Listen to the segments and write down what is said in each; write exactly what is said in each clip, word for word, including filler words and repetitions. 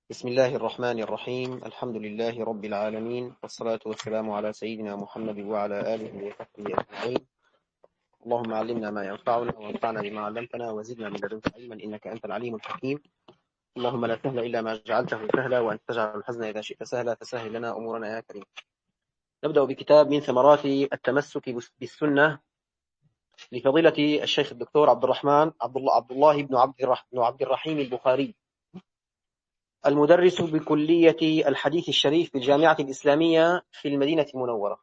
بسم الله الرحمن الرحيم. الحمد لله رب العالمين، والصلاة والسلام على سيدنا محمد وعلى آله وصحبه أجمعين. اللهم علمنا ما ينفعنا وانفعنا بما علمتنا وزدنا من لدنك علما إنك أنت العليم الحكيم. اللهم لا سهل إلا ما جعلته سهلا، وأنت تجعل الحزن إذا شئت سهلا، فسهل لنا أمورنا يا كريم. نبدأ بكتاب من ثمرات التمسك بالسنة لفضيلة الشيخ الدكتور عبد الرحمن عبد الله عبد الله بن عبد بن عبد الرحيم البخاري، المدرس بكلية الحديث الشريف بالجامعة الإسلامية في المدينة المنورة.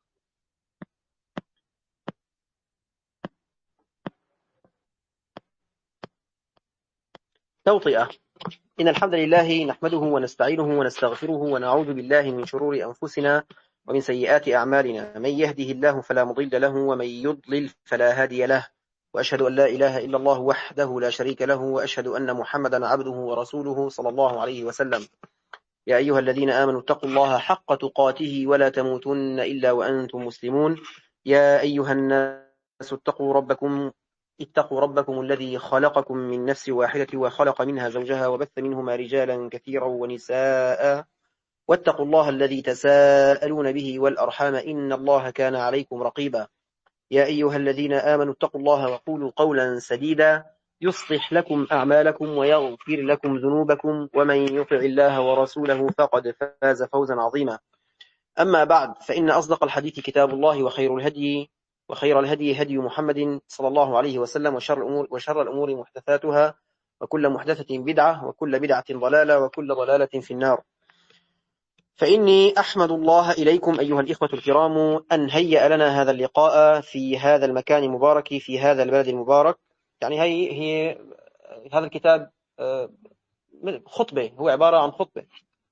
توطئة. إن الحمد لله نحمده ونستعينه ونستغفره ونعوذ بالله من شرور أنفسنا ومن سيئات أعمالنا. من يهده الله فلا مضل له ومن يضلل فلا هادي له، وأشهد أن لا إله إلا الله وحده لا شريك له، وأشهد أن محمدا عبده ورسوله صلى الله عليه وسلم. يا أيها الذين آمنوا اتقوا الله حق تقاته ولا تموتن إلا وأنتم مسلمون. يا أيها الناس اتقوا ربكم اتقوا ربكم الذي خلقكم من نفس واحدة وخلق منها زوجها وبث منهما رجالا كثيرا ونساء، واتقوا الله الذي تساءلون به والأرحام إن الله كان عليكم رقيبا. يا أيها الذين آمنوا اتقوا الله وقولوا قولا سديدا يصلح لكم أعمالكم ويغفر لكم ذنوبكم، ومن يطع الله ورسوله فقد فاز فوزا عظيما. أما بعد، فإن أصدق الحديث كتاب الله، وخير الهدي وخير الهدي هدي محمد صلى الله عليه وسلم، وشر الأمور, وشر الأمور محدثاتها، وكل محدثة بدعة، وكل بدعة ضلالة، وكل ضلالة في النار. فإني أحمد الله إليكم أيها الإخوة الكرام أن هيأ لنا هذا اللقاء في هذا المكان المبارك في هذا البلد المبارك. يعني هي, هي هذا الكتاب خطبة، هو عبارة عن خطبة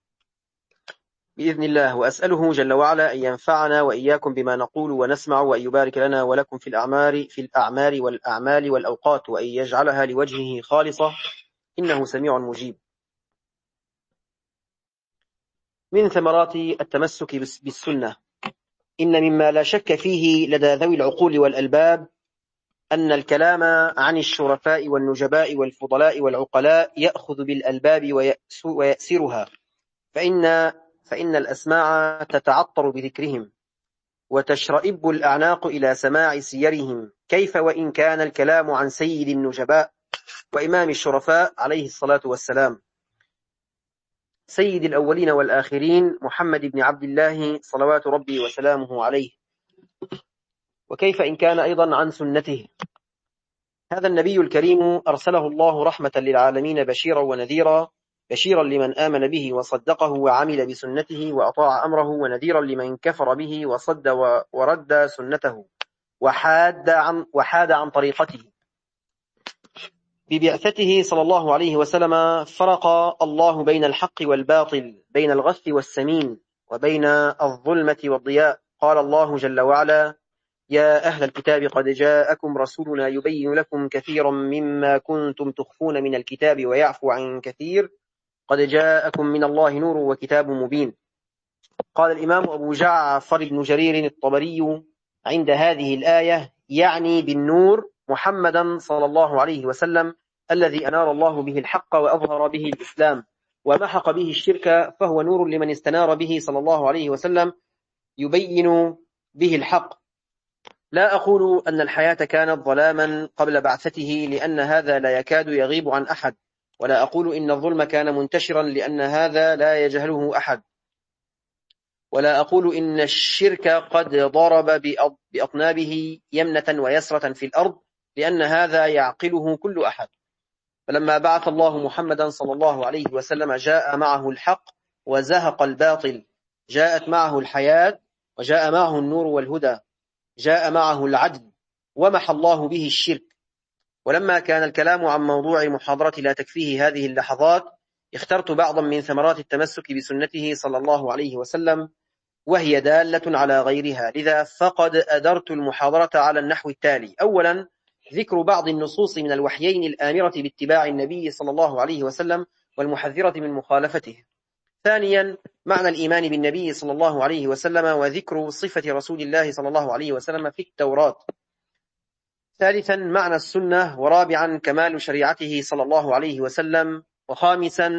بإذن الله، وأسأله جل وعلا أن ينفعنا وإياكم بما نقول ونسمع، وأن يبارك لنا ولكم في الأعمار في الأعمار والأعمال والأوقات، وأن يجعلها لوجهه خالصة إنه سميع مجيب. من ثمرات التمسك بالسنة: إن مما لا شك فيه لدى ذوي العقول والألباب أن الكلام عن الشرفاء والنجباء والفضلاء والعقلاء يأخذ بالألباب ويأسرها، فإن فإن الأسماع تتعطر بذكرهم، وتشرئب الأعناق إلى سماع سيرهم، كيف وإن كان الكلام عن سيد النجباء وإمام الشرفاء عليه الصلاة والسلام، سيد الأولين والآخرين، محمد بن عبد الله صلوات ربي وسلامه عليه. وكيف إن كان أيضا عن سنته. هذا النبي الكريم أرسله الله رحمة للعالمين بشيرا ونذيرا، بشيرا لمن آمن به وصدقه وعمل بسنته وأطاع أمره، ونذيرا لمن كفر به وصد ورد سنته وحاد عن, وحاد عن طريقته. ببعثته صلى الله عليه وسلم فرق الله بين الحق والباطل، بين الغث والسمين، وبين الظلمة والضياء. قال الله جل وعلا: يا أهل الكتاب قد جاءكم رسولنا يبين لكم كثيرا مما كنتم تخفون من الكتاب ويعفو عن كثير، قد جاءكم من الله نور وكتاب مبين. قال الإمام أبو جعفر بن جرير الطبري عند هذه الآية: يعني بالنور محمدا صلى الله عليه وسلم، الذي أنار الله به الحق وأظهر به الإسلام ومحق به الشرك، فهو نور لمن استنار به صلى الله عليه وسلم يبين به الحق. لا أقول أن الحياة كانت ظلاما قبل بعثته، لأن هذا لا يكاد يغيب عن أحد، ولا أقول إن الظلم كان منتشرا، لأن هذا لا يجهله أحد، ولا أقول إن الشرك قد ضرب بأطنابه يمنة ويسرة في الأرض، لأن هذا يعقله كل أحد. فلما بعث الله محمدا صلى الله عليه وسلم جاء معه الحق وزهق الباطل، جاءت معه الحياة وجاء معه النور والهدى، جاء معه العدل ومحى الله به الشرك. ولما كان الكلام عن موضوع المحاضرة لا تكفيه هذه اللحظات، اخترت بعضا من ثمرات التمسك بسنته صلى الله عليه وسلم، وهي دالة على غيرها، لذا فقد أدرت المحاضرة على النحو التالي: أولا، ذكر بعض النصوص من الوحيين الآمرة باتباع النبي صلى الله عليه وسلم والمحذرة من مخالفته. ثانيا، معنى الإيمان بالنبي صلى الله عليه وسلم وذكر صفة رسول الله صلى الله عليه وسلم في التوراة. ثالثا، معنى السنة. ورابعا، كمال شريعته صلى الله عليه وسلم. وخامسا،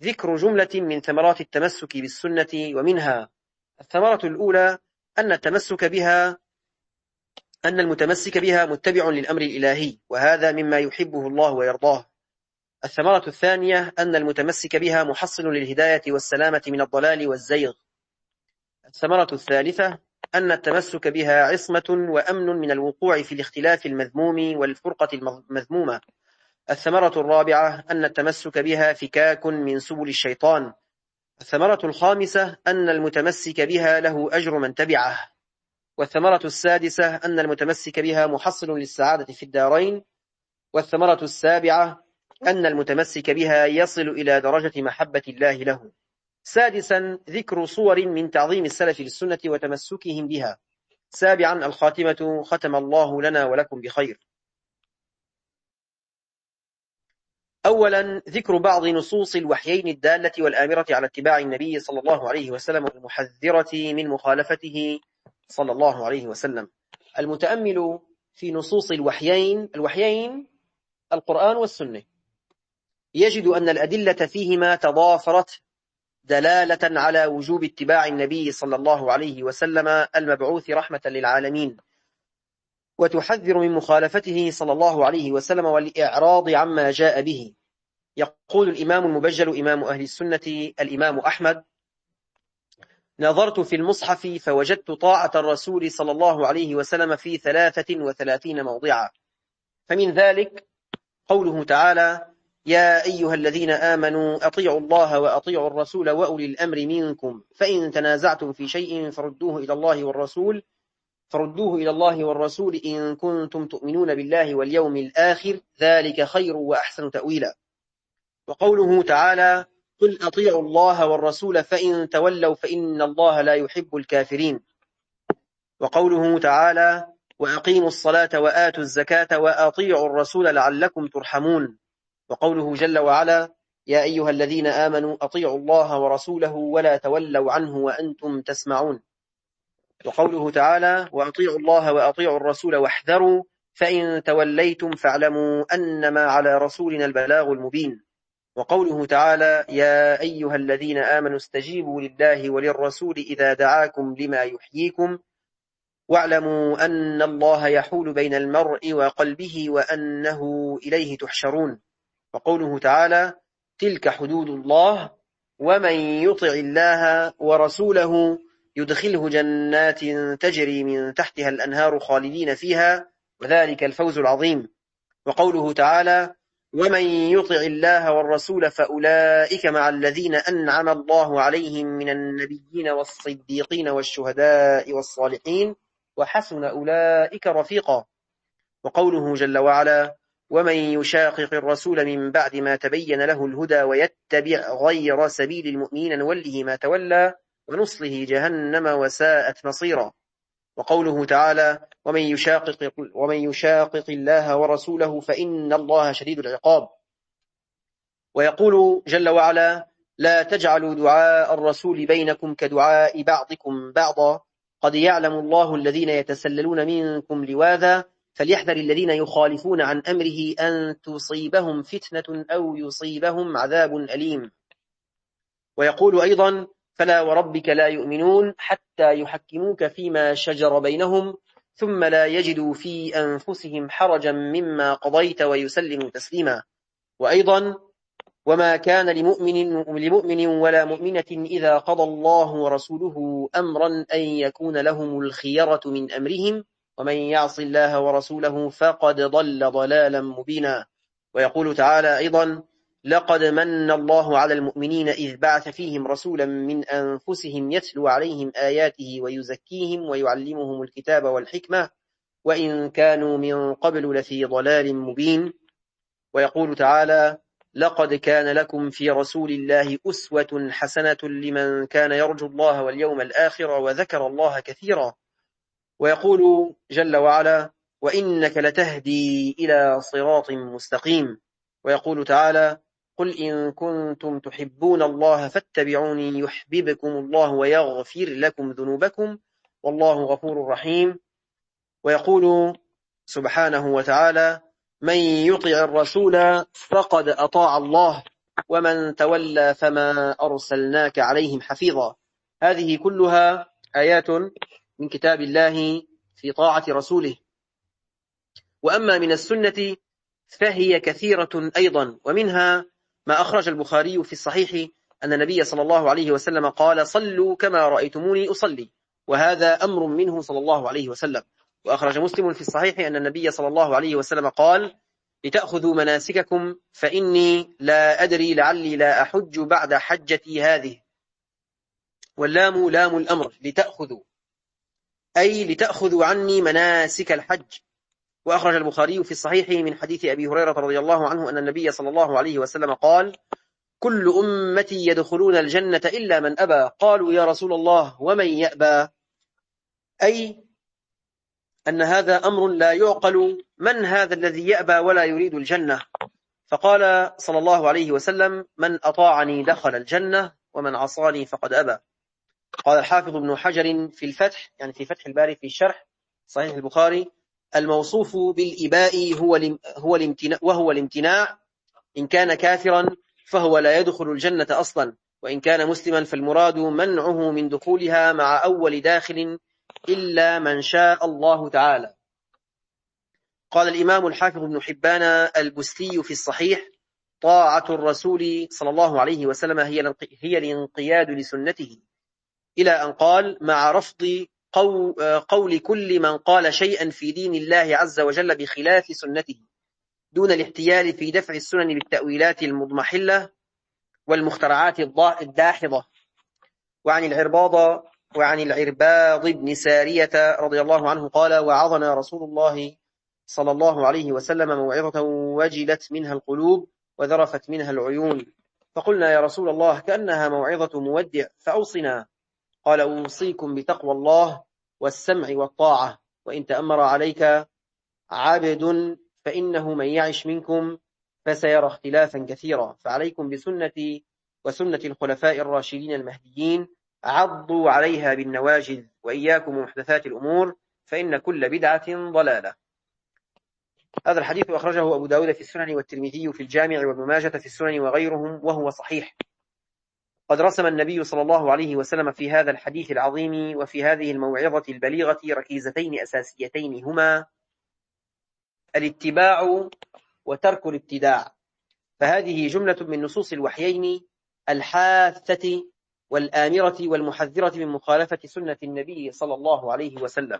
ذكر جملة من ثمرات التمسك بالسنة، ومنها: الثمرة الأولى أن التمسك بها أن المتمسك بها متبع للأمر الإلهي، وهذا مما يحبه الله ويرضاه. الثمرة الثانية أن المتمسك بها محصل للهداية والسلامة من الضلال والزيغ. الثمرة الثالثة أن التمسك بها عصمة وأمن من الوقوع في الاختلاف المذموم والفرقة المذمومة. الثمرة الرابعة أن التمسك بها فكاك من سبل الشيطان. الثمرة الخامسة أن المتمسك بها له أجر من تبعه. والثمرة السادسة أن المتمسك بها محصل للسعادة في الدارين. والثمرة السابعة أن المتمسك بها يصل إلى درجة محبة الله له. سادسا ذكر صور من تعظيم السلف للسنة وتمسكهم بها. سابعا الخاتمة، ختم الله لنا ولكم بخير. أولا ذكر بعض نصوص الوحيين الدالة والآمرة على اتباع النبي صلى الله عليه وسلم والمحذرة من مخالفته صلى الله عليه وسلم. المتأمل في نصوص الوحيين الوحيين القرآن والسنة يجد أن الأدلة فيهما تضافرت دلالة على وجوب اتباع النبي صلى الله عليه وسلم المبعوث رحمة للعالمين، وتحذر من مخالفته صلى الله عليه وسلم والإعراض عما جاء به. يقول الإمام المبجل إمام أهل السنة الإمام أحمد: نظرت في المصحف فوجدت طاعة الرسول صلى الله عليه وسلم في ثلاثة وثلاثين موضعا، فمن ذلك قوله تعالى: يا أيها الذين آمنوا أطيعوا الله وأطيعوا الرسول وأولي الأمر منكم فإن تنازعتم في شيء فردوه إلى الله والرسول فردوه إلى الله والرسول إن كنتم تؤمنون بالله واليوم الآخر ذلك خير وأحسن تأويلا. وقوله تعالى: قل أطيعوا الله والرسول فإن تولوا فإن الله لا يحب الكافرين. وقوله تعالى: وأقيموا الصلاة وآتوا الزكاة وأطيعوا الرسول لعلكم ترحمون. وقوله جل وعلا: يا أيها الذين آمنوا أطيعوا الله ورسوله ولا تولوا عنه وأنتم تسمعون. وقوله تعالى: وأطيعوا الله وأطيعوا الرسول واحذروا فإن توليتم فاعلموا أنما على رسولنا البلاغ المبين. وقوله تعالى: يا أيها الذين آمنوا استجيبوا لله وللرسول إذا دعاكم لما يحييكم واعلموا أن الله يحول بين المرء وقلبه وأنه إليه تحشرون. وقوله تعالى: تلك حدود الله ومن يطع الله ورسوله يدخله جنات تجري من تحتها الأنهار خالدين فيها وذلك الفوز العظيم. وقوله تعالى: ومن يطع الله والرسول فأولئك مع الذين أنعم الله عليهم من النبيين والصديقين والشهداء والصالحين وحسن أولئك رفيقا. وقوله جل وعلا: ومن يشاقق الرسول من بعد ما تبين له الهدى ويتبع غير سبيل المؤمنين نوله ما تولى ونصله جهنم وساءت مصيرا. وقوله تعالى: ومن يشاقق, ومن يشاقق الله ورسوله فإن الله شديد العقاب. ويقول جل وعلا: لا تجعلوا دعاء الرسول بينكم كدعاء بعضكم بعضا قد يعلم الله الذين يتسللون منكم لواذا فليحذر الذين يخالفون عن أمره أن تصيبهم فتنة أو يصيبهم عذاب أليم. ويقول أيضا: فلا وربك لا يؤمنون حتى يحكموك فيما شجر بينهم ثم لا يجدوا في أنفسهم حرجا مما قضيت ويسلموا تسليما. وأيضا: وما كان لمؤمن, لمؤمن ولا مؤمنة إذا قضى الله ورسوله أمرا أن يكون لهم الخيرة من أمرهم ومن يعص الله ورسوله فقد ضل ضلالا مبينا. ويقول تعالى أيضا: لقد من الله على المؤمنين إذ بعث فيهم رسولا من أنفسهم يتلو عليهم آياته ويزكيهم ويعلمهم الكتاب والحكمة وإن كانوا من قبل لفي ضلال مبين. ويقول تعالى: لقد كان لكم في رسول الله أسوة حسنة لمن كان يرجو الله واليوم الآخر وذكر الله كثيرا. ويقول جل وعلا: وإنك لتهدي إلى صراط مستقيم. ويقول تعالى: قل إن كنتم تحبون الله فاتبعوني يحببكم الله ويغفر لكم ذنوبكم والله غفور رحيم. ويقول سبحانه وتعالى: من يطع الرسول فقد أطاع الله ومن تولى فما أرسلناك عليهم حفيظا. هذه كلها آيات من كتاب الله في طاعة رسوله. وأما من السنة فهي كثيرة أيضا، ومنها ما أخرج البخاري في الصحيح أن النبي صلى الله عليه وسلم قال: صلوا كما رأيتموني أصلي، وهذا أمر منه صلى الله عليه وسلم. وأخرج مسلم في الصحيح أن النبي صلى الله عليه وسلم قال: لتأخذوا مناسككم فإني لا أدري لعلي لا أحج بعد حجتي هذه. واللام لام الأمر، لتأخذوا أي لتأخذوا عني مناسك الحج. وأخرج البخاري في الصحيح من حديث أبي هريرة رضي الله عنه أن النبي صلى الله عليه وسلم قال: كل أمتي يدخلون الجنة إلا من أبى. قالوا: يا رسول الله ومن يأبى؟ أي أن هذا أمر لا يعقل، من هذا الذي يأبى ولا يريد الجنة؟ فقال صلى الله عليه وسلم: من أطاعني دخل الجنة ومن عصاني فقد أبى. قال الحافظ ابن حجر في الفتح، يعني في فتح الباري في الشرح صحيح البخاري: الموصوف بالإباء هو هو الامتناع، وهو الامتناع. إن كان كافرا فهو لا يدخل الجنة أصلا، وإن كان مسلما فالمراد منعه من دخولها مع أول داخل إلا من شاء الله تعالى. قال الإمام الحافظ ابن حبان البستي في الصحيح: طاعة الرسول صلى الله عليه وسلم هي الانقياد لسنته، إلى أن قال: مع رفض قول كل من قال شيئا في دين الله عز وجل بخلاف سنته، دون الاحتيال في دفع السنن بالتأويلات المضمحلة والمخترعات الداحضة. وعن العرباض وعن العرباض بن سارية رضي الله عنه قال: وعظنا رسول الله صلى الله عليه وسلم موعظة وجلت منها القلوب وذرفت منها العيون، فقلنا: يا رسول الله كأنها موعظة مودع، فأوصنا. قال: أوصيكم بتقوى الله والسمع والطاعة، وإن تأمر عليك عبد فإنه من يعش منكم فسيرى اختلافا كثيرا، فعليكم بسنتي وسنة الخلفاء الراشدين المهديين، عضوا عليها بالنواجذ، وإياكم ومحدثات الأمور، فإن كل بدعة ضلالة. هذا الحديث أخرجه أبو داود في السنن والترمذي في الجامع وابن ماجة في السنن وغيرهم، وهو صحيح. قد رسم النبي صلى الله عليه وسلم في هذا الحديث العظيم وفي هذه الموعظة البليغة ركيزتين أساسيتين، هما الاتباع وترك الابتداع. فهذه جملة من نصوص الوحيين الحاثة والآمرة والمحذرة من مخالفة سنة النبي صلى الله عليه وسلم.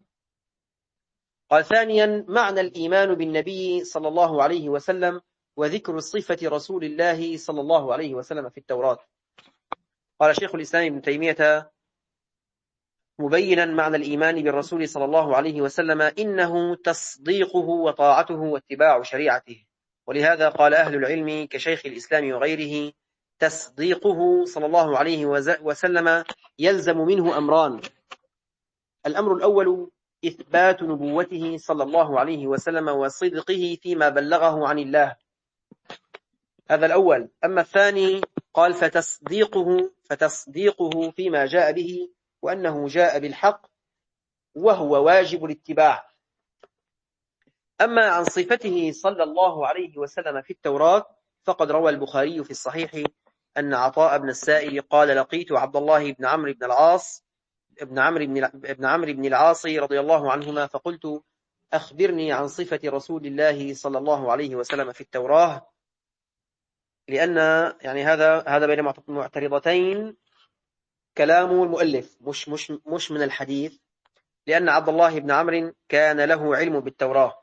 قال ثانيا: معنى الإيمان بالنبي صلى الله عليه وسلم وذكر الصفة رسول الله صلى الله عليه وسلم في التوراة. قال شيخ الإسلام ابن تيمية مبينا معنى الإيمان بالرسول صلى الله عليه وسلم: إنه تصديقه وطاعته واتباع شريعته. ولهذا قال أهل العلم كشيخ الإسلام وغيره: تصديقه صلى الله عليه وسلم يلزم منه أمران. الأمر الأول إثبات نبوته صلى الله عليه وسلم وصدقه فيما بلغه عن الله، هذا الأول. أما الثاني قال: فتصديقه فتصديقه فيما جاء به، وأنه جاء بالحق وهو واجب الاتباع. أما عن صفته صلى الله عليه وسلم في التوراة، فقد روى البخاري في الصحيح أن عطاء بن السائب قال: لقيت عبد الله بن عمرو بن العاص ابن عمرو بن ابن عمرو بن العاص رضي الله عنهما، فقلت: أخبرني عن صفة رسول الله صلى الله عليه وسلم في التوراة. لأن يعني هذا هذا بين معترضتين كلام المؤلف، مش مش مش من الحديث، لأن عبد الله بن عمرو كان له علم بالتوراة.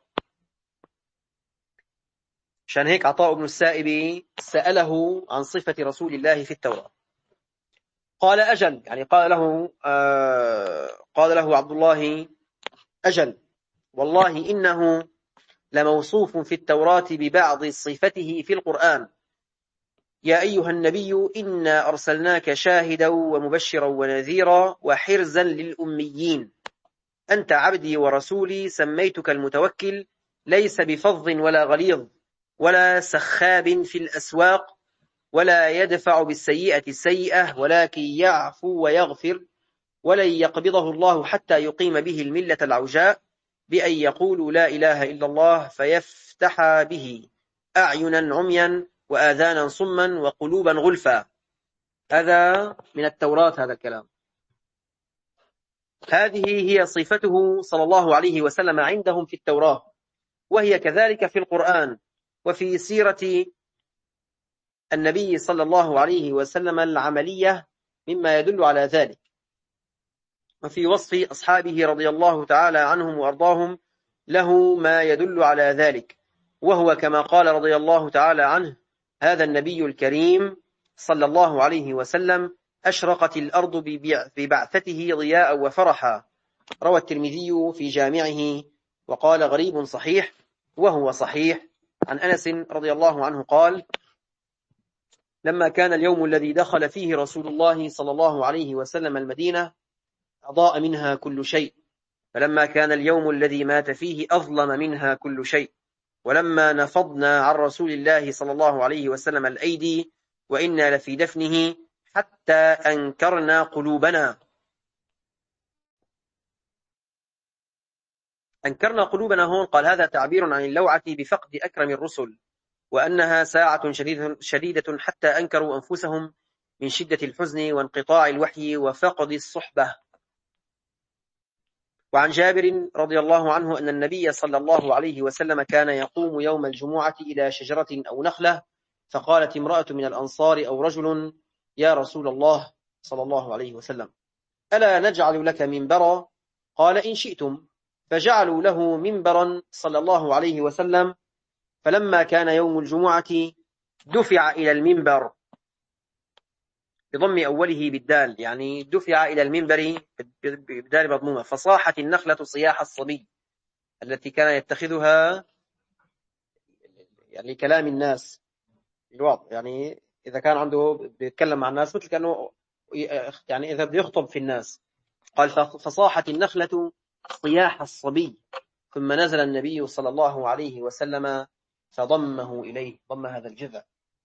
عشان هيك عطاء بن السائب سأله عن صفة رسول الله في التوراة. قال: أجل، يعني قال له آه قال له عبد الله: أجل، والله إنه لموصوف في التوراة ببعض صفته في القرآن. يا أيها النبي إنا أرسلناك شاهدا ومبشرا ونذيرا وحرزا للأميين، أنت عبدي ورسولي، سميتك المتوكل، ليس بفظ ولا غليظ ولا سخاب في الأسواق، ولا يدفع بالسيئة السيئة، ولكن يعفو ويغفر، ولن يقبضه الله حتى يقيم به الملة العوجاء، بأن يقولوا لا إله إلا الله فيفتح به أعينا عميا وآذانا صما وقلوبا غلفا. هذا من التوراة هذا الكلام. هذه هي صفته صلى الله عليه وسلم عندهم في التوراة، وهي كذلك في القرآن وفي سيرة النبي صلى الله عليه وسلم العملية مما يدل على ذلك، وفي وصف أصحابه رضي الله تعالى عنهم وأرضاهم له ما يدل على ذلك. وهو كما قال رضي الله تعالى عنه: هذا النبي الكريم صلى الله عليه وسلم أشرقت الأرض ببعثته ضياء وفرحا. روى الترمذي في جامعه وقال غريب صحيح، وهو صحيح. عن أنس رضي الله عنه قال: لما كان اليوم الذي دخل فيه رسول الله صلى الله عليه وسلم المدينة أضاء منها كل شيء، فلما كان اليوم الذي مات فيه أظلم منها كل شيء، ولما نفضنا عن رسول الله صلى الله عليه وسلم الأيدي وإنا لفي دفنه حتى أنكرنا قلوبنا أنكرنا قلوبنا هون قال هذا تعبير عن اللوعة بفقد أكرم الرسل، وأنها ساعة شديدة حتى أنكروا أنفسهم من شدة الحزن وانقطاع الوحي وفقد الصحبة. وعن جابر رضي الله عنه أن النبي صلى الله عليه وسلم كان يقوم يوم الجمعة إلى شجرة أو نخلة، فقالت امرأة من الأنصار أو رجل: يا رسول الله صلى الله عليه وسلم، ألا نجعل لك منبرا؟ قال: إن شئتم. فجعلوا له منبرا صلى الله عليه وسلم. فلما كان يوم الجمعة دفع إلى المنبر بضم أوله بالدال، يعني دفع إلى المنبر بالدال مضمومة. فصاحت النخلة صياح الصبي التي كان يتخذها يعني كلام الناس الواضح، يعني إذا كان عنده بيتكلم مع الناس مثل كأنه يعني إذا بده يخطب في الناس. قال: فصاحت النخلة صياح الصبي، ثم نزل النبي صلى الله عليه وسلم فضمه إليه، ضم هذا الجذع.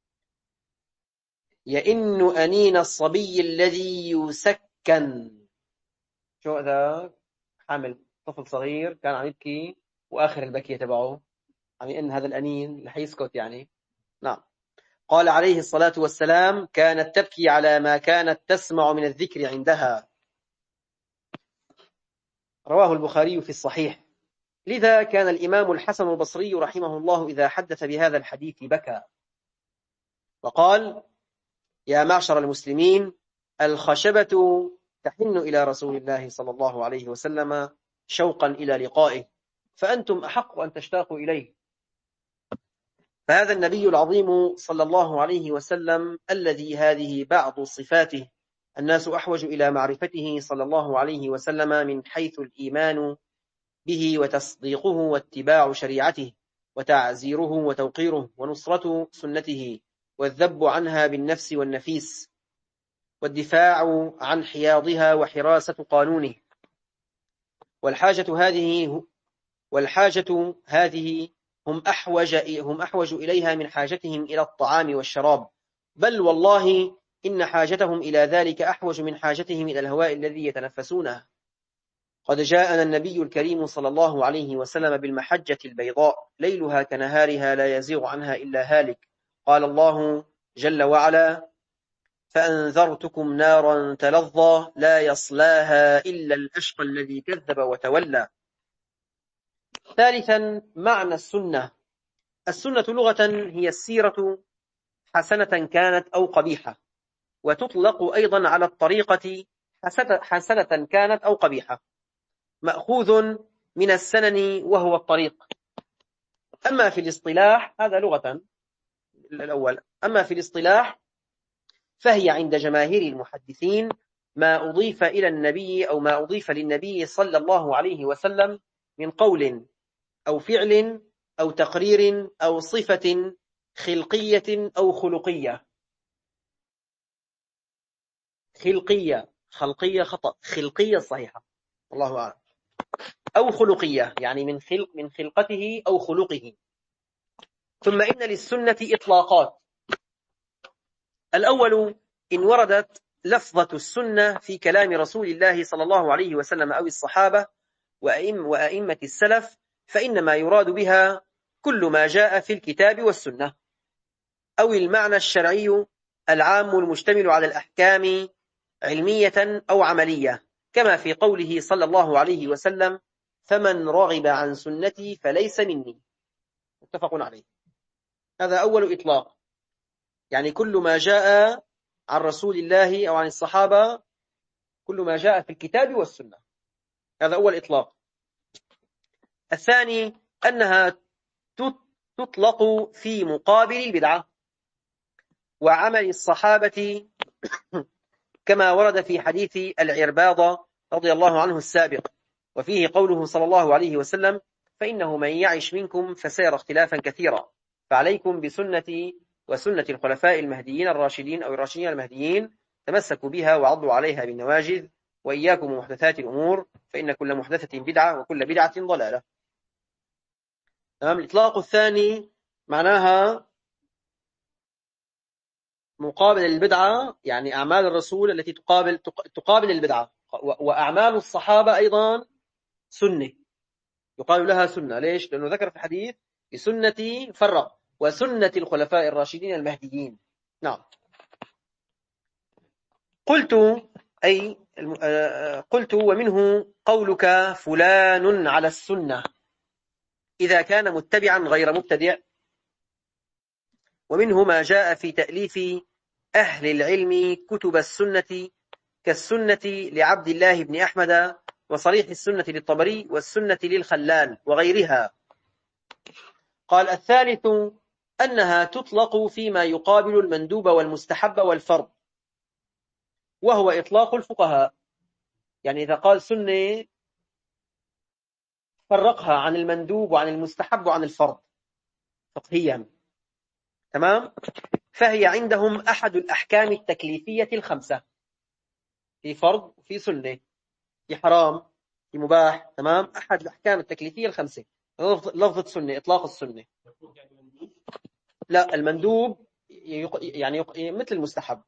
يئن أنين الصبي الذي يسكن. شو هذا؟ حامل طفل صغير كان عم يبكي وآخر البكية تبعه عم يئن هذا الأنين رح يسكت يعني. نعم. قال عليه الصلاة والسلام: كانت تبكي على ما كانت تسمع من الذكر عندها. رواه البخاري في الصحيح. لذا كان الإمام الحسن البصري رحمه الله إذا حدث بهذا الحديث بكى وقال: يا معشر المسلمين، الخشبة تحن إلى رسول الله صلى الله عليه وسلم شوقا إلى لقائه، فأنتم أحق أن تشتاقوا إليه. فهذا النبي العظيم صلى الله عليه وسلم الذي هذه بعض صفاته الناس أحوج إلى معرفته صلى الله عليه وسلم من حيث الإيمان به وتصديقه واتباع شريعته وتعزيره وتوقيره ونصرة سنته والذب عنها بالنفس والنفيس والدفاع عن حياضها وحراسة قانونه. والحاجة هذه والحاجة هذه هم أحوج هم أحوج إليها من حاجتهم إلى الطعام والشراب، بل والله إن حاجتهم إلى ذلك أحوج من حاجتهم إلى الهواء الذي يتنفسونه. قد جاءنا النبي الكريم صلى الله عليه وسلم بالمحجة البيضاء ليلها كنهارها لا يزيغ عنها إلا هالك. قال الله جل وعلا: فأنذرتكم نارا تلظى لا يصلاها إلا الأشقى الذي كذب وتولى. ثالثا، معنى السنة. السنة لغة هي السيرة حسنة كانت أو قبيحة، وتطلق أيضا على الطريقة حسنة كانت أو قبيحة، مأخوذ من السنن وهو الطريق. أما في الاصطلاح هذا لغة الأول أما في الاصطلاح فهي عند جماهير المحدثين ما أضيف إلى النبي أو ما أضيف للنبي صلى الله عليه وسلم من قول أو فعل أو تقرير أو صفة خلقية أو خلقية. خلقية خلقية خطأ خلقية صحيحة الله أعلم. أو خلقية يعني من خلق من خلقته أو خلقه. ثم إن للسنة إطلاقات. الأول إن وردت لفظة السنة في كلام رسول الله صلى الله عليه وسلم أو الصحابة وأئم وأئمة السلف، فإنما يراد بها كل ما جاء في الكتاب والسنة. أو المعنى الشرعي العام المشتمل على الأحكام علمية أو عملية، كما في قوله صلى الله عليه وسلم: فمن رغب عن سنتي فليس مني، متفق عليه. هذا أول إطلاق، يعني كل ما جاء عن رسول الله أو عن الصحابة، كل ما جاء في الكتاب والسنة، هذا أول إطلاق. الثاني أنها تطلق في مقابل البدعة وعمل الصحابة، كما ورد في حديث العرباض رضي الله عنه السابق، وفيه قوله صلى الله عليه وسلم: فإنه من يعش منكم فسيرى اختلافا كثيرا، فعليكم بسنتي وسنة الخلفاء المهديين الراشدين أو الراشدين المهديين، تمسكوا بها وعضوا عليها بالنواجذ، وإياكم ومحدثات الأمور، فإن كل محدثة بدعة وكل بدعة ضلالة. تمام. الإطلاق الثاني معناها مقابل البدعة، يعني أعمال الرسول التي تقابل تقابل البدعة، وأعمال الصحابة أيضا سنة، يقال لها سنة. ليش؟ لأنه ذكر في الحديث: بسنتي فرق وسنة الخلفاء الراشدين المهديين. نعم. قلت أي قلت ومنه قولك فلان على السنة إذا كان متبعا غير مبتدع، ومنه ما جاء في تأليف أهل العلم كتب السنة كالسنة لعبد الله بن أحمد، وصريح السنة للطبري، والسنة للخلال وغيرها. قال: الثالث أنها تطلق فيما يقابل المندوب والمستحب والفرض، وهو إطلاق الفقهاء، يعني إذا قال سنة فرقها عن المندوب وعن المستحب وعن الفرض فقهيا. تمام. فهي عندهم أحد الأحكام التكليفية الخمسة، في فرض وفي سنة، في حرام، في مباح. تمام. أحد الأحكام التكليفية الخمسة لفظة سنة، إطلاق السنة. لا، المندوب يعني مثل المستحب،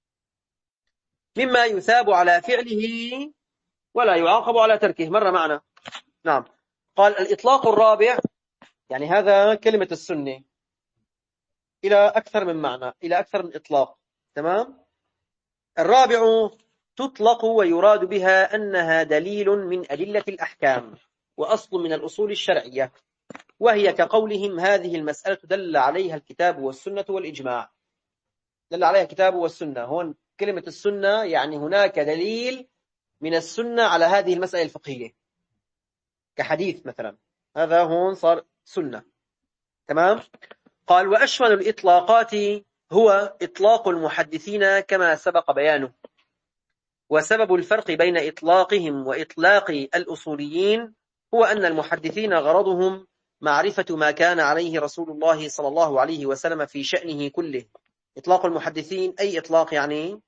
مما يثاب على فعله ولا يعاقب على تركه، مر معنا. نعم. قال: الإطلاق الرابع، يعني هذا كلمة السنة إلى أكثر من معنى، إلى أكثر من إطلاق. تمام. الرابع تطلق ويراد بها أنها دليل من أدلة الأحكام وأصل من الأصول الشرعية، وهي كقولهم: هذه المسألة دل عليها الكتاب والسنة والإجماع. دل عليها الكتاب والسنة، هون كلمة السنة يعني هناك دليل من السنة على هذه المسألة الفقهية، كحديث مثلا، هذا هون صار سنة. تمام. قال: وأشمل الإطلاقات هو إطلاق المحدثين كما سبق بيانه، وسبب الفرق بين إطلاقهم وإطلاق الأصوليين هو أن المحدثين غرضهم معرفة ما كان عليه رسول الله صلى الله عليه وسلم في شأنه كله. إطلاق المحدثين أي إطلاق؟ يعني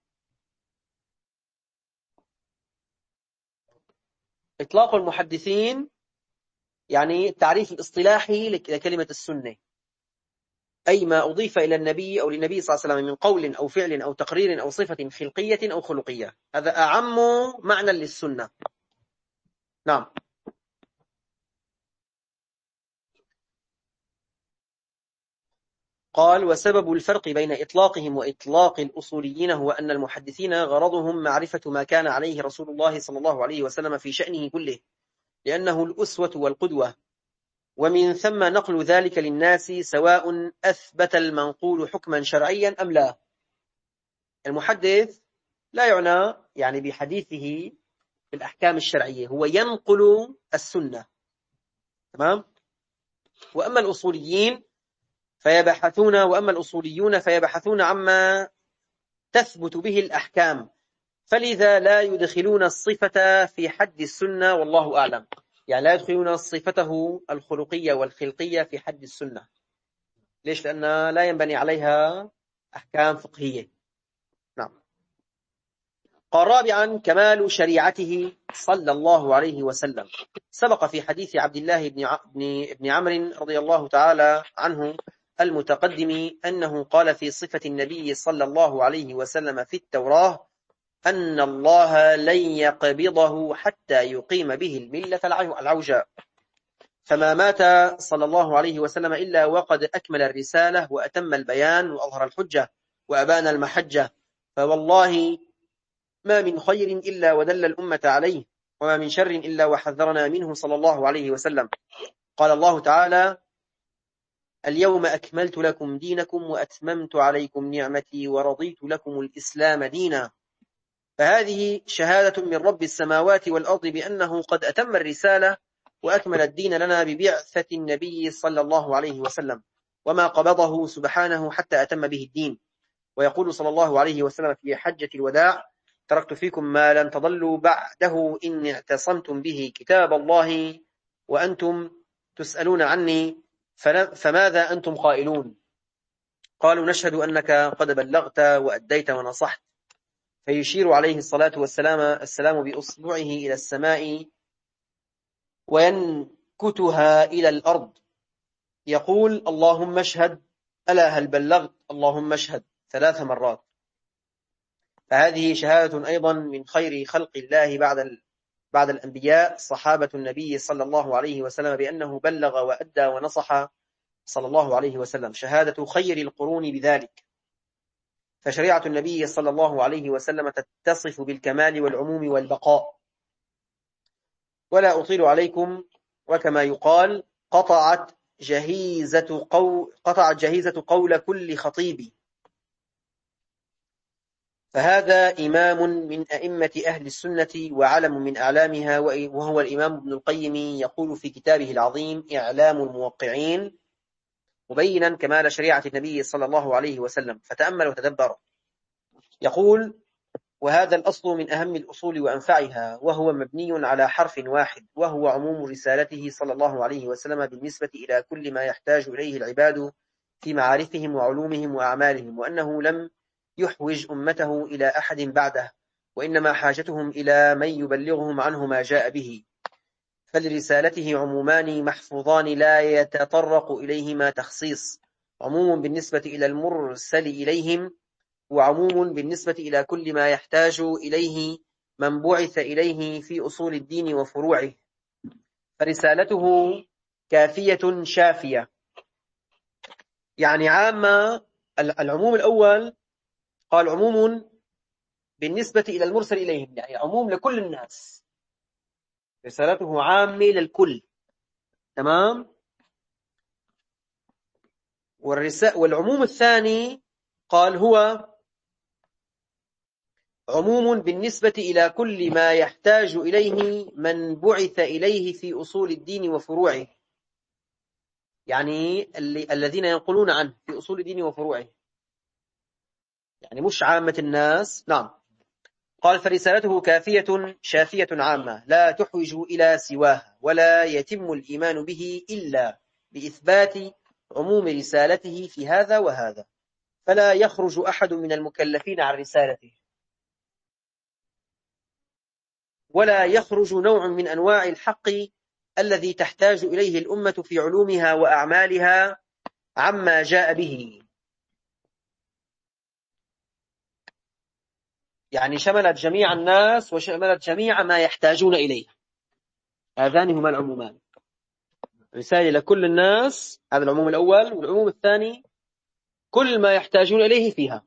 إطلاق المحدثين يعني التعريف الاصطلاحي لكلمة السنة، أي ما أضيف إلى النبي أو للنبي صلى الله عليه وسلم من قول أو فعل أو تقرير أو صفة خلقية أو خلقية، هذا أعم معنى للسنة. نعم. قال: وسبب الفرق بين إطلاقهم وإطلاق الأصوليين هو أن المحدثين غرضهم معرفة ما كان عليه رسول الله صلى الله عليه وسلم في شأنه كله، لأنه الأسوة والقدوة، ومن ثم نقل ذلك للناس سواء أثبت المنقول حكما شرعيا أم لا. المحدث لا يعنى يعني بحديثه بالأحكام الشرعية، هو ينقل السنة. تمام. وأما الأصوليين فيبحثون وأما الأصوليون فيبحثون عما تثبت به الأحكام، فلذا لا يدخلون الصفة في حد السنة، والله أعلم. يعني لا يدخلون صفته الخلقية والخلقية في حد السنة. ليش؟ لأن لا ينبني عليها أحكام فقهية. نعم. قال: رابعا كمال شريعته صلى الله عليه وسلم. سبق في حديث عبد الله بن عمرو رضي الله تعالى عنه المتقدم أنه قال في صفة النبي صلى الله عليه وسلم في التوراة أن الله لن يقبضه حتى يقيم به الملة العوجاء. فما مات صلى الله عليه وسلم إلا وقد أكمل الرسالة وأتم البيان وأظهر الحجة وأبان المحجة. فوالله ما من خير إلا ودل الأمة عليه، وما من شر إلا وحذرنا منه صلى الله عليه وسلم. قال الله تعالى: اليوم أكملت لكم دينكم وأتممت عليكم نعمتي ورضيت لكم الإسلام دينا. فهذه شهادة من رب السماوات والأرض بأنه قد أتم الرسالة وأكمل الدين لنا ببعثة النبي صلى الله عليه وسلم، وما قبضه سبحانه حتى أتم به الدين. ويقول صلى الله عليه وسلم في حجة الوداع: تركت فيكم ما لن تضلوا بعده إن اعتصمتم به كتاب الله وأنتم تسألون عني فماذا أنتم قائلون؟ قالوا: نشهد أنك قد بلغت وأديت ونصحت. فيشير عليه الصلاة والسلام السلام بأصبعه إلى السماء وينكتها إلى الأرض، يقول: اللهم اشهد، ألا هل بلغت؟ اللهم اشهد، ثلاث مرات. فهذه شهادة أيضا من خير خلق الله بعد بعد الأنبياء صحابة النبي صلى الله عليه وسلم بأنه بلغ وأدى ونصح صلى الله عليه وسلم، شهادة خير القرون بذلك. فشريعة النبي صلى الله عليه وسلم تتصف بالكمال والعموم والبقاء. ولا أطيل عليكم، وكما يقال: قطعت جهيزة قول, قطعت جهيزة قول كل خطيب. فهذا إمام من أئمة أهل السنة وعلم من أعلامها، وهو الإمام ابن القيم، يقول في كتابه العظيم إعلام الموقعين مبينا كمال شريعة النبي صلى الله عليه وسلم. فتأمل وتدبر. يقول: وهذا الأصل من أهم الأصول وأنفعها، وهو مبني على حرف واحد، وهو عموم رسالته صلى الله عليه وسلم بالنسبة إلى كل ما يحتاج إليه العباد في معارفهم وعلومهم وأعمالهم، وأنه لم يحوج أمته إلى أحد بعده، وإنما حاجتهم إلى من يبلغهم عنه ما جاء به. فلرسالته عمومان محفوظان لا يتطرق إليهما تخصيص: عموم بالنسبة إلى المرسل إليهم، وعموم بالنسبة إلى كل ما يحتاج إليه من بعث إليه في أصول الدين وفروعه. فرسالته كافية شافية، يعني عامة. العموم الأول قال عموم بالنسبة إلى المرسل إليهم، يعني عموم لكل الناس، رسالته عامة للكل، تمام. والعموم الثاني قال هو عموم بالنسبة إلى كل ما يحتاج إليه من بعث إليه في أصول الدين وفروعه، يعني الذين ينقلون عنه في أصول الدين وفروعه، يعني مش عامة الناس. نعم. قال: فرسالته كافية شافية عامة لا تحوج إلى سواها، ولا يتم الإيمان به إلا بإثبات عموم رسالته في هذا وهذا، فلا يخرج أحد من المكلفين عن رسالته، ولا يخرج نوع من أنواع الحق الذي تحتاج إليه الأمة في علومها وأعمالها عما جاء به. يعني شملت جميع الناس وشملت جميع ما يحتاجون إليه. هذان هما العمومان: رسالة لكل الناس، هذا العموم الأول، والعموم الثاني كل ما يحتاجون إليه فيها.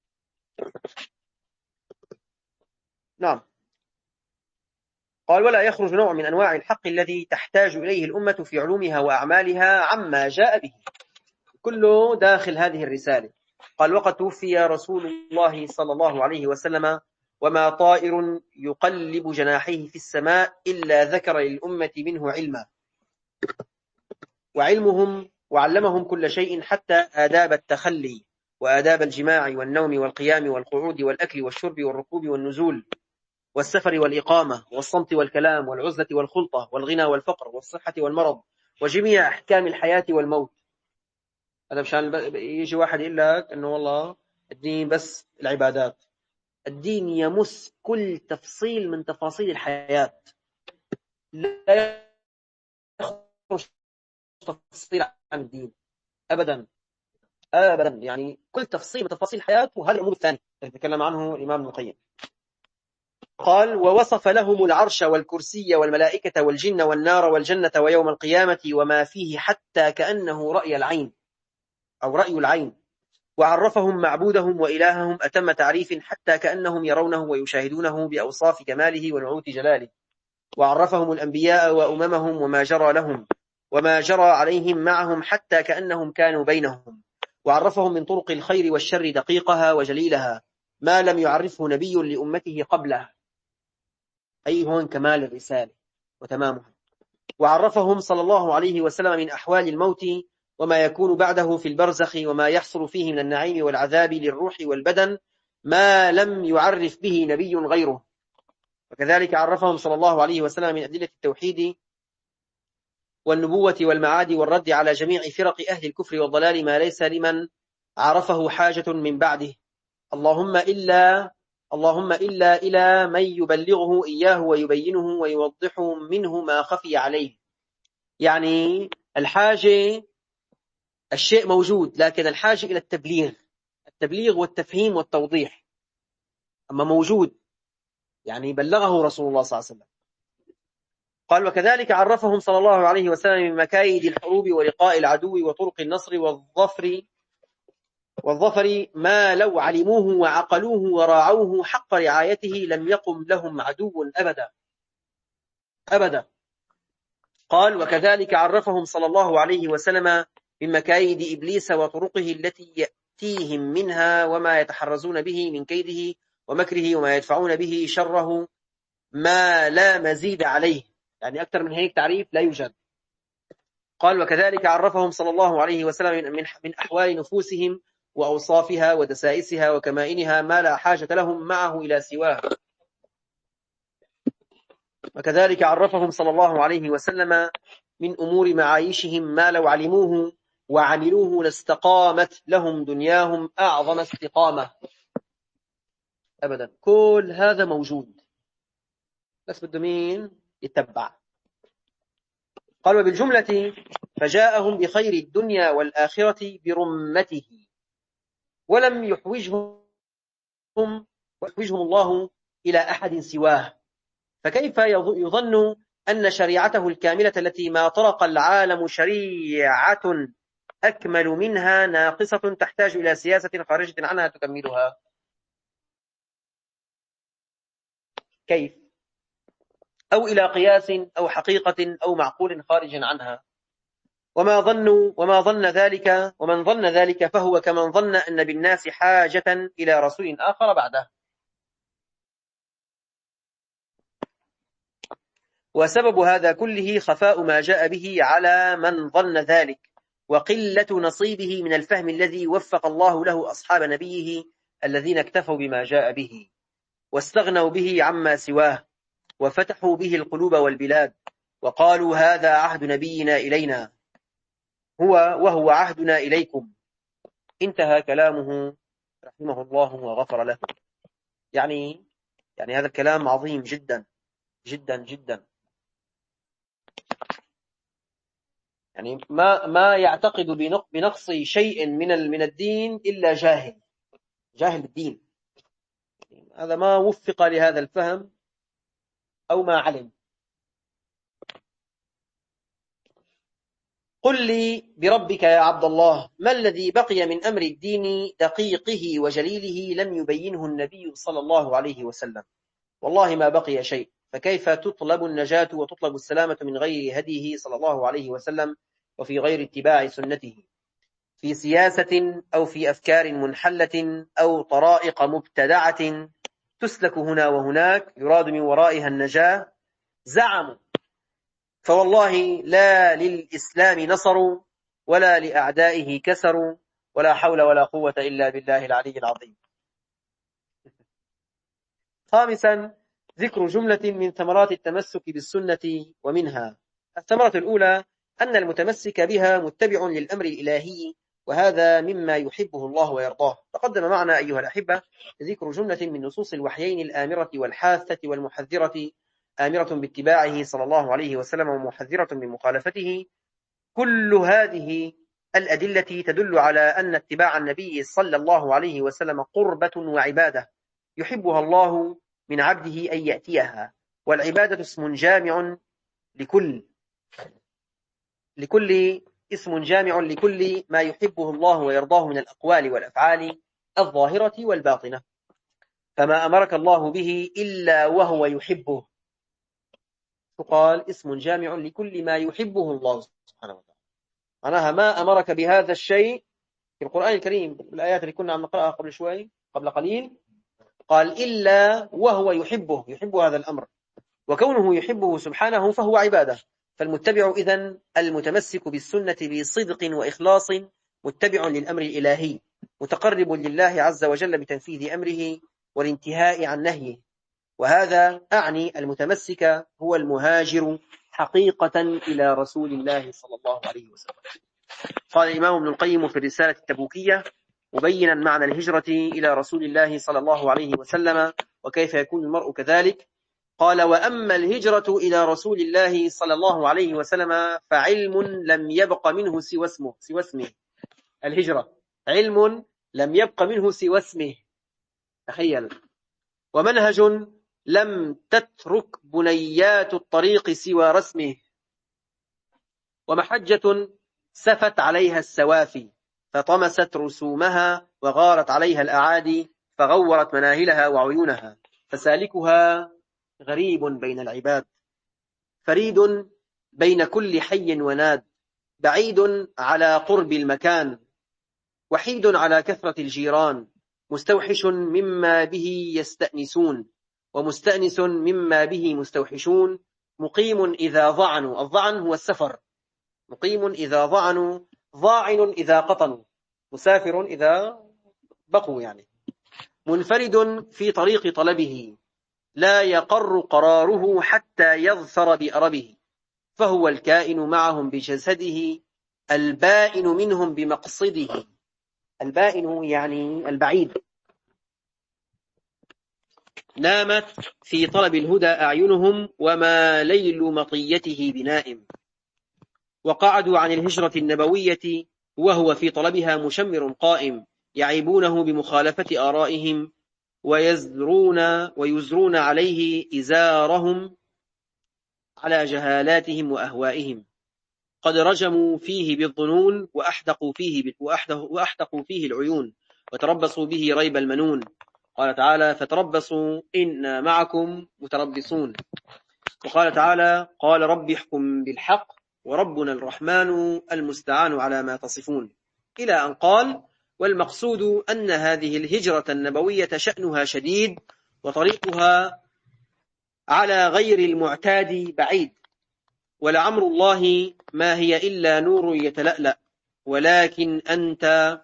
نعم. قال: ولا يخرج نوع من أنواع الحق الذي تحتاج إليه الأمة في علومها وأعمالها عما جاء به، كله داخل هذه الرسالة. قال: وقد توفي رسول الله صلى الله عليه وسلم وما طائر يقلب جناحيه في السماء إلا ذكر للأمة منه علما، وعلمهم وعلمهم كل شيء حتى آداب التخلي وآداب الجماع والنوم والقيام والقعود والأكل والشرب والركوب والنزول والسفر والإقامة والصمت والكلام والعزلة والخلطة والغنى والفقر والصحة والمرض وجميع أحكام الحياة والموت. هذا مشان يجي واحد يقول لك إنه والله الدين بس العبادات. الدين يمس كل تفصيل من تفاصيل الحياة، لا يخرج تفصيل عن الدين أبدا أبدا، يعني كل تفصيل من تفاصيل الحياة. وهذا العموم الثاني يتكلم عنه الإمام ابن القيم. قال: ووصف لهم العرش والكرسي والملائكة والجن والنار والجنة ويوم القيامة وما فيه حتى كأنه رأي العين أو رأي العين، وعرفهم معبودهم وإلههم أتم تعريف حتى كأنهم يرونه ويشاهدونه بأوصاف كماله ونعوت جلاله، وعرفهم الأنبياء وأممهم وما جرى لهم وما جرى عليهم معهم حتى كأنهم كانوا بينهم، وعرفهم من طرق الخير والشر دقيقها وجليلها ما لم يعرفه نبي لأمته قبله، أي هو كمال الرسالة وتمامها. وعرفهم صلى الله عليه وسلم من أحوال الموت وما يكون بعده في البرزخ وما يحصل فيه من النعيم والعذاب للروح والبدن ما لم يعرف به نبي غيره. وكذلك عرفهم صلى الله عليه وسلم من أدلة التوحيد والنبوة والمعاد والرد على جميع فرق أهل الكفر والضلال ما ليس لمن عرفه حاجة من بعده، اللهم إلا اللهم إلا إلى من يبلغه إياه ويبينه ويوضح منه ما خفي عليه. يعني الحاجة الشيء موجود، لكن الحاجة إلى التبليغ التبليغ والتفهيم والتوضيح، أما موجود يعني بلغه رسول الله صلى الله عليه وسلم. قال: وكذلك عرفهم صلى الله عليه وسلم من مكايد الحروب ولقاء العدو وطرق النصر والظفر والظفر ما لو علموه وعقلوه وراعوه حق رعايته لم يقم لهم عدو أبدا أبدا. قال: وكذلك عرفهم صلى الله عليه وسلم من مكايد إبليس وطرقه التي يأتيهم منها وما يتحرزون به من كيده ومكره وما يدفعون به شره ما لا مزيد عليه، يعني أكثر من هيك تعريف لا يوجد. قال: وكذلك عرفهم صلى الله عليه وسلم من من أحوال نفوسهم وأوصافها ودسائسها وكمائنها ما لا حاجة لهم معه إلى سواه. وكذلك عرفهم صلى الله عليه وسلم من أمور معايشهم ما لو علموه وعملوه لاستقامت لهم دنياهم أعظم استقامة أبدا. كل هذا موجود، بس بده مين يتبع. قال: وبالجملة فجاءهم بخير الدنيا والآخرة برمته ولم يحوجهم ويحوجهم الله إلى أحد سواه، فكيف يظن أن شريعته الكاملة التي ما طرق العالم شريعة أكمل منها ناقصة تحتاج إلى سياسة خارجة عنها تكملها؟ كيف؟ أو إلى قياس أو حقيقة أو معقول خارج عنها. وما ظن وما ظن ذلك ومن ظن ذلك فهو كمن ظن أن بالناس حاجة إلى رسول آخر بعده. وسبب هذا كله خفاء ما جاء به على من ظن ذلك، وقلة نصيبه من الفهم الذي وفق الله له أصحاب نبيه الذين اكتفوا بما جاء به واستغنوا به عما سواه وفتحوا به القلوب والبلاد وقالوا هذا عهد نبينا إلينا هو وهو عهدنا إليكم. انتهى كلامه رحمه الله وغفر له. يعني يعني هذا الكلام عظيم جدا جدا جدا. يعني ما ما يعتقد بنقص شيء من من الدين إلا جاهل جاهل الدين، هذا ما وفق لهذا الفهم أو ما علم. قل لي بربك يا عبد الله ما الذي بقي من أمر الدين دقيقه وجليله لم يبينه النبي صلى الله عليه وسلم؟ والله ما بقي شيء، فكيف تطلب النجاة وتطلب السلامة من غير هديه صلى الله عليه وسلم وفي غير اتباع سنته، في سياسة أو في أفكار منحلة أو طرائق مبتدعة تسلك هنا وهناك يراد من ورائها النجاة؟ زعموا، فوالله لا للإسلام نصروا ولا لأعدائه كسروا ولا حول ولا قوة إلا بالله العلي العظيم. خامسا، ذكر جملة من ثمرات التمسك بالسنة، ومنها: الثمرة الأولى أن المتمسك بها متبع للأمر الإلهي، وهذا مما يحبه الله ويرضاه. تقدم معنا أيها الأحبة ذكر جملة من نصوص الوحيين الآمرة والحاثة والمحذرة، آمرة باتباعه صلى الله عليه وسلم ومحذرة من مخالفته. كل هذه الأدلة تدل على أن اتباع النبي صلى الله عليه وسلم قربة وعبادة يحبها الله من عبده أن يأتيها. والعبادة اسم جامع لكل لكل اسم جامع لكل ما يحبه الله ويرضاه من الأقوال والأفعال الظاهرة والباطنة. فما أمرك الله به إلا وهو يحبه، فقال اسم جامع لكل ما يحبه الله سبحانه وتعالى. معناها ما أمرك بهذا الشيء في القرآن الكريم بالآيات اللي كنا عم نقرأها قبل شوي قبل قليل، قال إلا وهو يحبه، يحب هذا الأمر، وكونه يحبه سبحانه فهو عبادة. فالمتبع إذن المتمسك بالسنة بصدق وإخلاص متبع للأمر الإلهي، متقرب لله عز وجل بتنفيذ أمره والانتهاء عن نهيه. وهذا أعني المتمسك هو المهاجر حقيقة إلى رسول الله صلى الله عليه وسلم. قال الإمام ابن القيم في الرسالة التبوكية مبينا معنى الهجرة إلى رسول الله صلى الله عليه وسلم وكيف يكون المرء كذلك، قال: وأما الهجرة إلى رسول الله صلى الله عليه وسلم فعلم لم يبق منه سوى اسمه سوى اسمه الهجرة علم لم يبق منه سوى اسمه، تخيل، ومنهج لم تترك بنيات الطريق سوى رسمه، ومحجة سفت عليها السوافي فطمست رسومها، وغارت عليها الأعادي فغورت مناهلها وعيونها، فسالكها غريب بين العباد، فريد بين كل حي وناد، بعيد على قرب المكان، وحيد على كثرة الجيران، مستوحش مما به يستأنسون، ومستأنس مما به مستوحشون، مقيم إذا ضعنوا، الضعن هو السفر، مقيم إذا ضعنوا، ضاعن إذا قطنوا، مسافر إذا بقوا يعني، منفرد في طريق طلبه، لا يقر قراره حتى يظفر بأربه، فهو الكائن معهم بجسده، البائن منهم بمقصده، البائن يعني البعيد. نامت في طلب الهدى أعينهم، وما ليل مطيته بنائم، وقعدوا عن الهجرة النبوية وهو في طلبها مشمر قائم، يعيبونه بمخالفة آرائهم، ويزرون ويزرون عليه إزارهم على جهالاتهم وأهوائهم، قد رجموا فيه بالظنون، وأحدقوا فيه وأحدقوا فيه العيون، وتربصوا به ريب المنون. قال تعالى: فتربصوا إنا معكم متربصون. وقال تعالى: قال رب احكم بالحق وربنا الرحمن المستعان على ما تصفون، إلى أن قال: والمقصود أن هذه الهجرة النبوية شأنها شديد، وطريقها على غير المعتاد بعيد، ولعمر الله ما هي إلا نور يتلألأ، ولكن أنت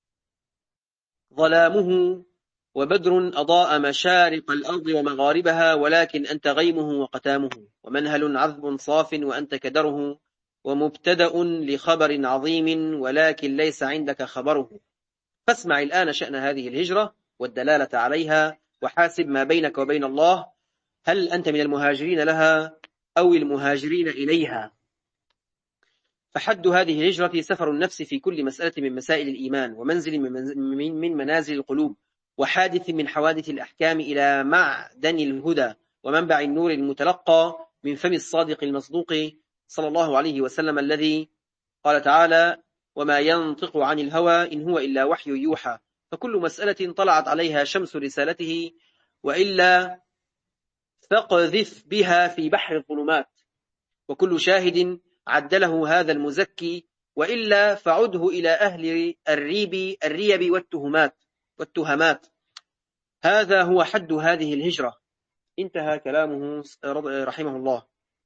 ظلامه، وبدر أضاء مشارق الأرض ومغاربها، ولكن أنت غيمه وقتامه، ومنهل عذب صاف وأنت كدره، ومبتدأ لخبر عظيم ولكن ليس عندك خبره. فاسمع الآن شأن هذه الهجرة والدلالة عليها، وحاسب ما بينك وبين الله، هل أنت من المهاجرين لها أو المهاجرين إليها؟ فحد هذه الهجرة سفر النفس في كل مسألة من مسائل الإيمان، ومنزل من منازل القلوب، وحادث من حوادث الأحكام، إلى معدن الهدى ومنبع النور المتلقى من فم الصادق المصدوق صلى الله عليه وسلم، الذي قال تعالى: وما ينطق عن الهوى إن هو إلا وحي يوحى. فكل مسألة طلعت عليها شمس رسالته، وإلا فاقذف بها في بحر الظلمات، وكل شاهد عدله هذا المزكي، وإلا فعده إلى أهل الريب الريب والتهمات والتهمات. هذا هو حد هذه الهجرة. انتهى كلامه رحمه الله.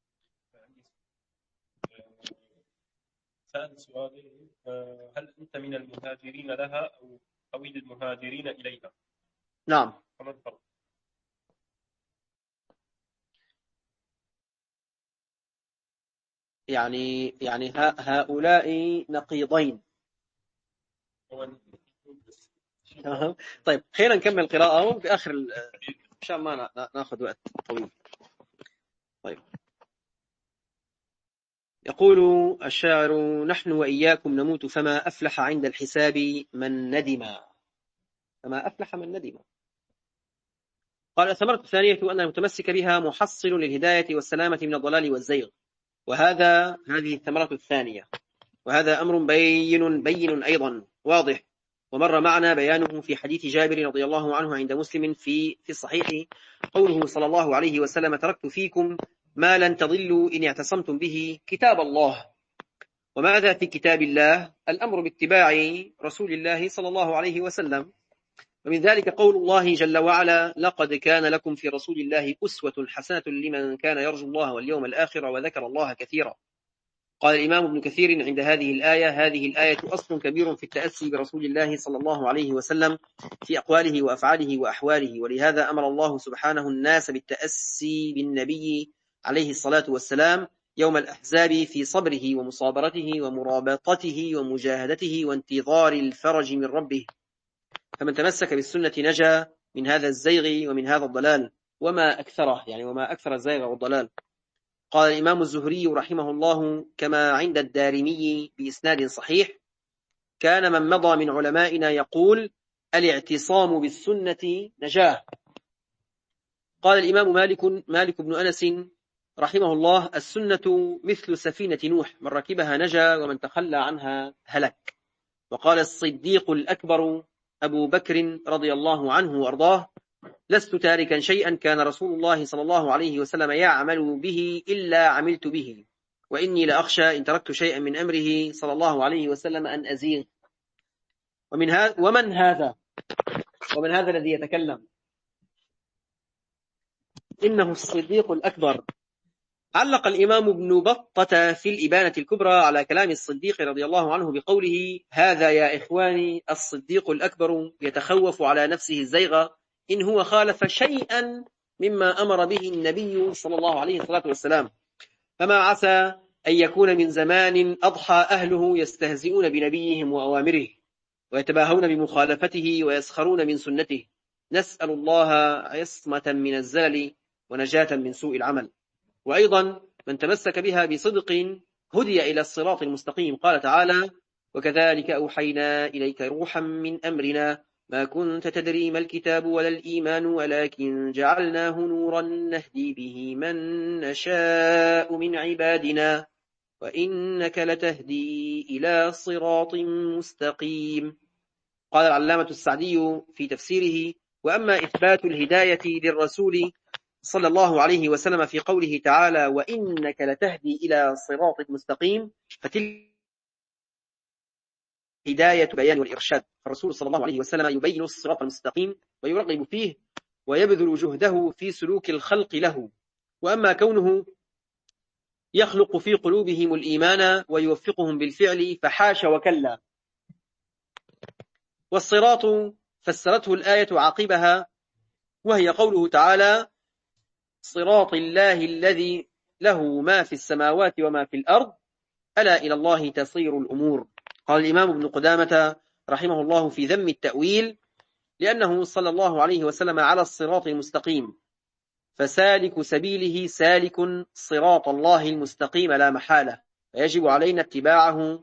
سأل سؤالي: هل أنت من المهاجرين لها أو أو المهاجرين إليها؟ نعم. فما الفرق؟ يعني يعني هؤلاء نقيضين. طيب خلينا نكمل قراءة بآخر عشان ما ناخذ وقت طويل. طيب، يقول الشاعر: نحن وإياكم نموت، فما أفلح عند الحساب من ندم، فما أفلح من ندم. قال الثمرة الثانية أن المتمسك بها محصل للهداية والسلامة من الضلال والزيغ، وهذا هذه الثمرة الثانية، وهذا أمر بين بين أيضا واضح، ومر معنا بيانه في حديث جابر رضي الله عنه عند مسلم في في الصحيح، قوله صلى الله عليه وسلم: تركت فيكم ما لن تضلوا إن اعتصمتم به كتاب الله. وماذا في كتاب الله؟ الأمر باتباع رسول الله صلى الله عليه وسلم. ومن ذلك قول الله جل وعلا: لقد كان لكم في رسول الله أسوة حسنة لمن كان يرجو الله واليوم الآخر وذكر الله كثيرا. قال الإمام ابن كثير عند هذه الآية: هذه الآية أصل كبير في التأسي برسول الله صلى الله عليه وسلم في أقواله وأفعاله وأحواله، ولهذا أمر الله سبحانه الناس بالتأسي بالنبي عليه الصلاة والسلام يوم الأحزاب في صبره ومصابرته ومرابطته ومجاهدته وانتظار الفرج من ربه. فمن تمسك بالسنة نجا من هذا الزيغ ومن هذا الضلال، وما أكثره، يعني وما أكثر الزيغ والضلال. قال الإمام الزهري رحمه الله كما عند الدارمي بإسناد صحيح: كان من مضى من علمائنا يقول: الاعتصام بالسنة نجاه. قال الإمام مالك مالك بن أنس رحمه الله: السنة مثل سفينة نوح، من ركبها نجا ومن تخلى عنها هلك. وقال الصديق الأكبر أبو بكر رضي الله عنه وأرضاه: لست تاركا شيئا كان رسول الله صلى الله عليه وسلم يعمل به إلا عملت به، وإني لأخشى إن تركت شيئا من أمره صلى الله عليه وسلم أن أزيغ. ومن هذا ومن هذا ومن هذا الذي يتكلم؟ إنه الصديق الأكبر. علق الإمام ابن بطة في الإبانة الكبرى على كلام الصديق رضي الله عنه بقوله: هذا يا إخواني الصديق الأكبر يتخوف على نفسه الزيغ إن هو خالف شيئا مما أمر به النبي صلى الله عليه الصلاة والسلام، فما عسى أن يكون من زمان أضحى أهله يستهزئون بنبيهم وأوامره ويتباهون بمخالفته ويسخرون من سنته. نسأل الله عصمة من الزلل ونجاة من سوء العمل. وأيضا من تمسك بها بصدق هدي إلى الصراط المستقيم. قال تعالى: وكذلك أوحينا إليك روحا من أمرنا ما كنت تدري ما الكتاب ولا الإيمان ولكن جعلناه نورا نهدي به من نشاء من عبادنا وإنك لتهدي إلى صراط مستقيم. قال العلامة السعدي في تفسيره: وأما إثبات الهداية للرسول صلى الله عليه وسلم في قوله تعالى: وإنك لتهدي إلى صراط مستقيم، فتلك هداية بيان والإرشاد. الرسول صلى الله عليه وسلم يبين الصراط المستقيم ويرغب فيه ويبذل جهده في سلوك الخلق له. وأما كونه يخلق في قلوبهم الإيمان ويوفقهم بالفعل فحاش وكلا. والصراط فسرته الآية عقبها، وهي قوله تعالى: صراط الله الذي له ما في السماوات وما في الأرض ألا إلى الله تصير الأمور. قال الإمام ابن قدامة رحمه الله في ذم التأويل: لأنه صلى الله عليه وسلم على الصراط المستقيم، فسالك سبيله سالك صراط الله المستقيم لا محالة، فيجب علينا اتباعه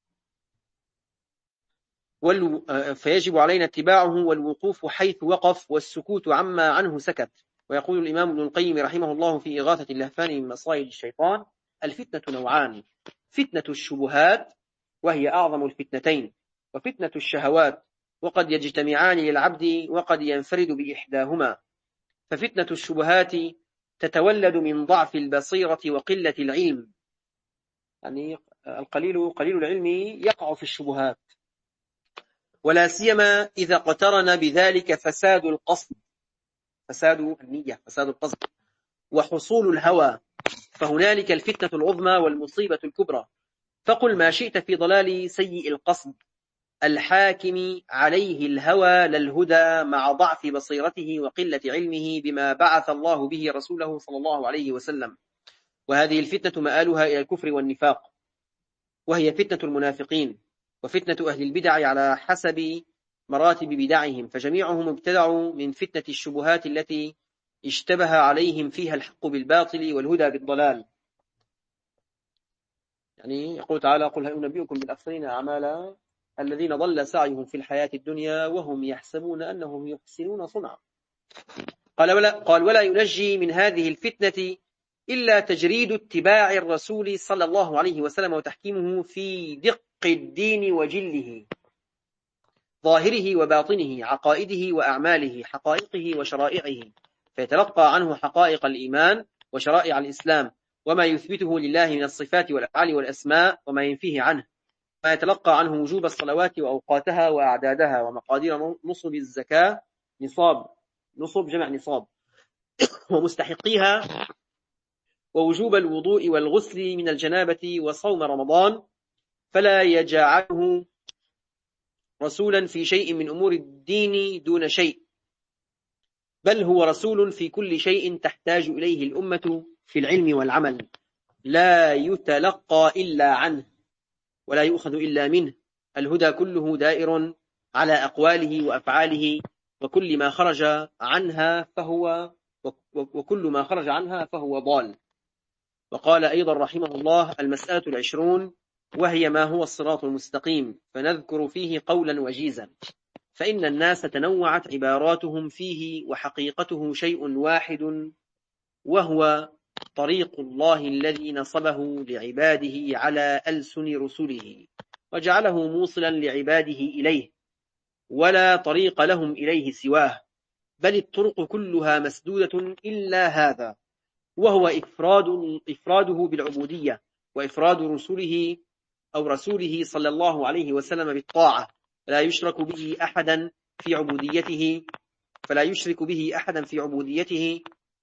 والو... فيجب علينا اتباعه والوقوف حيث وقف والسكوت عما عنه سكت. ويقول الإمام ابن القيم رحمه الله في إغاثة اللهفان من مصائد الشيطان: الفتنة نوعان، فتنة الشبهات وهي أعظم الفتنتين، وفتنة الشهوات، وقد يجتمعان للعبد وقد ينفرد بإحداهما. ففتنة الشبهات تتولد من ضعف البصيرة وقلة العلم، يعني القليل قليل العلم يقع في الشبهات، ولا سيما إذا اقترن بذلك فساد القصد، فساد النية، فساد القصد، وحصول الهوى، فهنالك الفتنة العظمى والمصيبة الكبرى. فقل ما شئت في ضلال سيء القصد الحاكم عليه الهوى للهدى مع ضعف بصيرته وقلة علمه بما بعث الله به رسوله صلى الله عليه وسلم. وهذه الفتنة مآلها إلى الكفر والنفاق، وهي فتنة المنافقين وفتنة أهل البدع على حسب مراتب بدعهم، فجميعهم ابتدعوا من فتنة الشبهات التي اشتبه عليهم فيها الحق بالباطل والهدى بالضلال. يعني يقول تعالى: قل هل أنبئكم بالأخسرين أعمالا الذين ضل سعيهم في الحياة الدنيا وهم يحسبون أنهم يحسنون صنعا. قال ولا, قال ولا ينجي من هذه الفتنة إلا تجريد اتباع الرسول صلى الله عليه وسلم وتحكيمه في دق الدين وجله، ظاهره وباطنه، عقائده وأعماله، حقائقه وشرائعه، فيتلقى عنه حقائق الإيمان وشرائع الإسلام، وما يثبته لله من الصفات والأفعال والأسماء، وما ينفيه عنه، ما يتلقى عنه وجوب الصلوات وأوقاتها وأعدادها، ومقادير نصب الزكاة، نصاب نصب جمع نصاب ومستحقيها، ووجوب الوضوء والغسل من الجنابة وصوم رمضان، فلا يجعله رسولا في شيء من أمور الدين دون شيء، بل هو رسول في كل شيء تحتاج إليه الأمة في العلم والعمل، لا يتلقى إلا عنه ولا يؤخذ إلا منه، الهدى كله دائر على أقواله وأفعاله، وكل ما خرج عنها فهو وكل ما خرج عنها فهو ضال. وقال أيضا رحمه الله: المسألة العشرون، وهي ما هو الصراط المستقيم، فنذكر فيه قولا وجيزا، فإن الناس تنوعت عباراتهم فيه، وحقيقته شيء واحد، وهو طريق الله الذي نصبه لعباده على ألسن رسله، وجعله موصلا لعباده إليه، ولا طريق لهم إليه سواه، بل الطرق كلها مسدودة إلا هذا، وهو إفراد إفراده بالعبودية، وإفراد رسوله أو رسوله صلى الله عليه وسلم بالطاعة، فلا يشرك به أحدا في عبوديته فلا يشرك به أحدا في عبوديته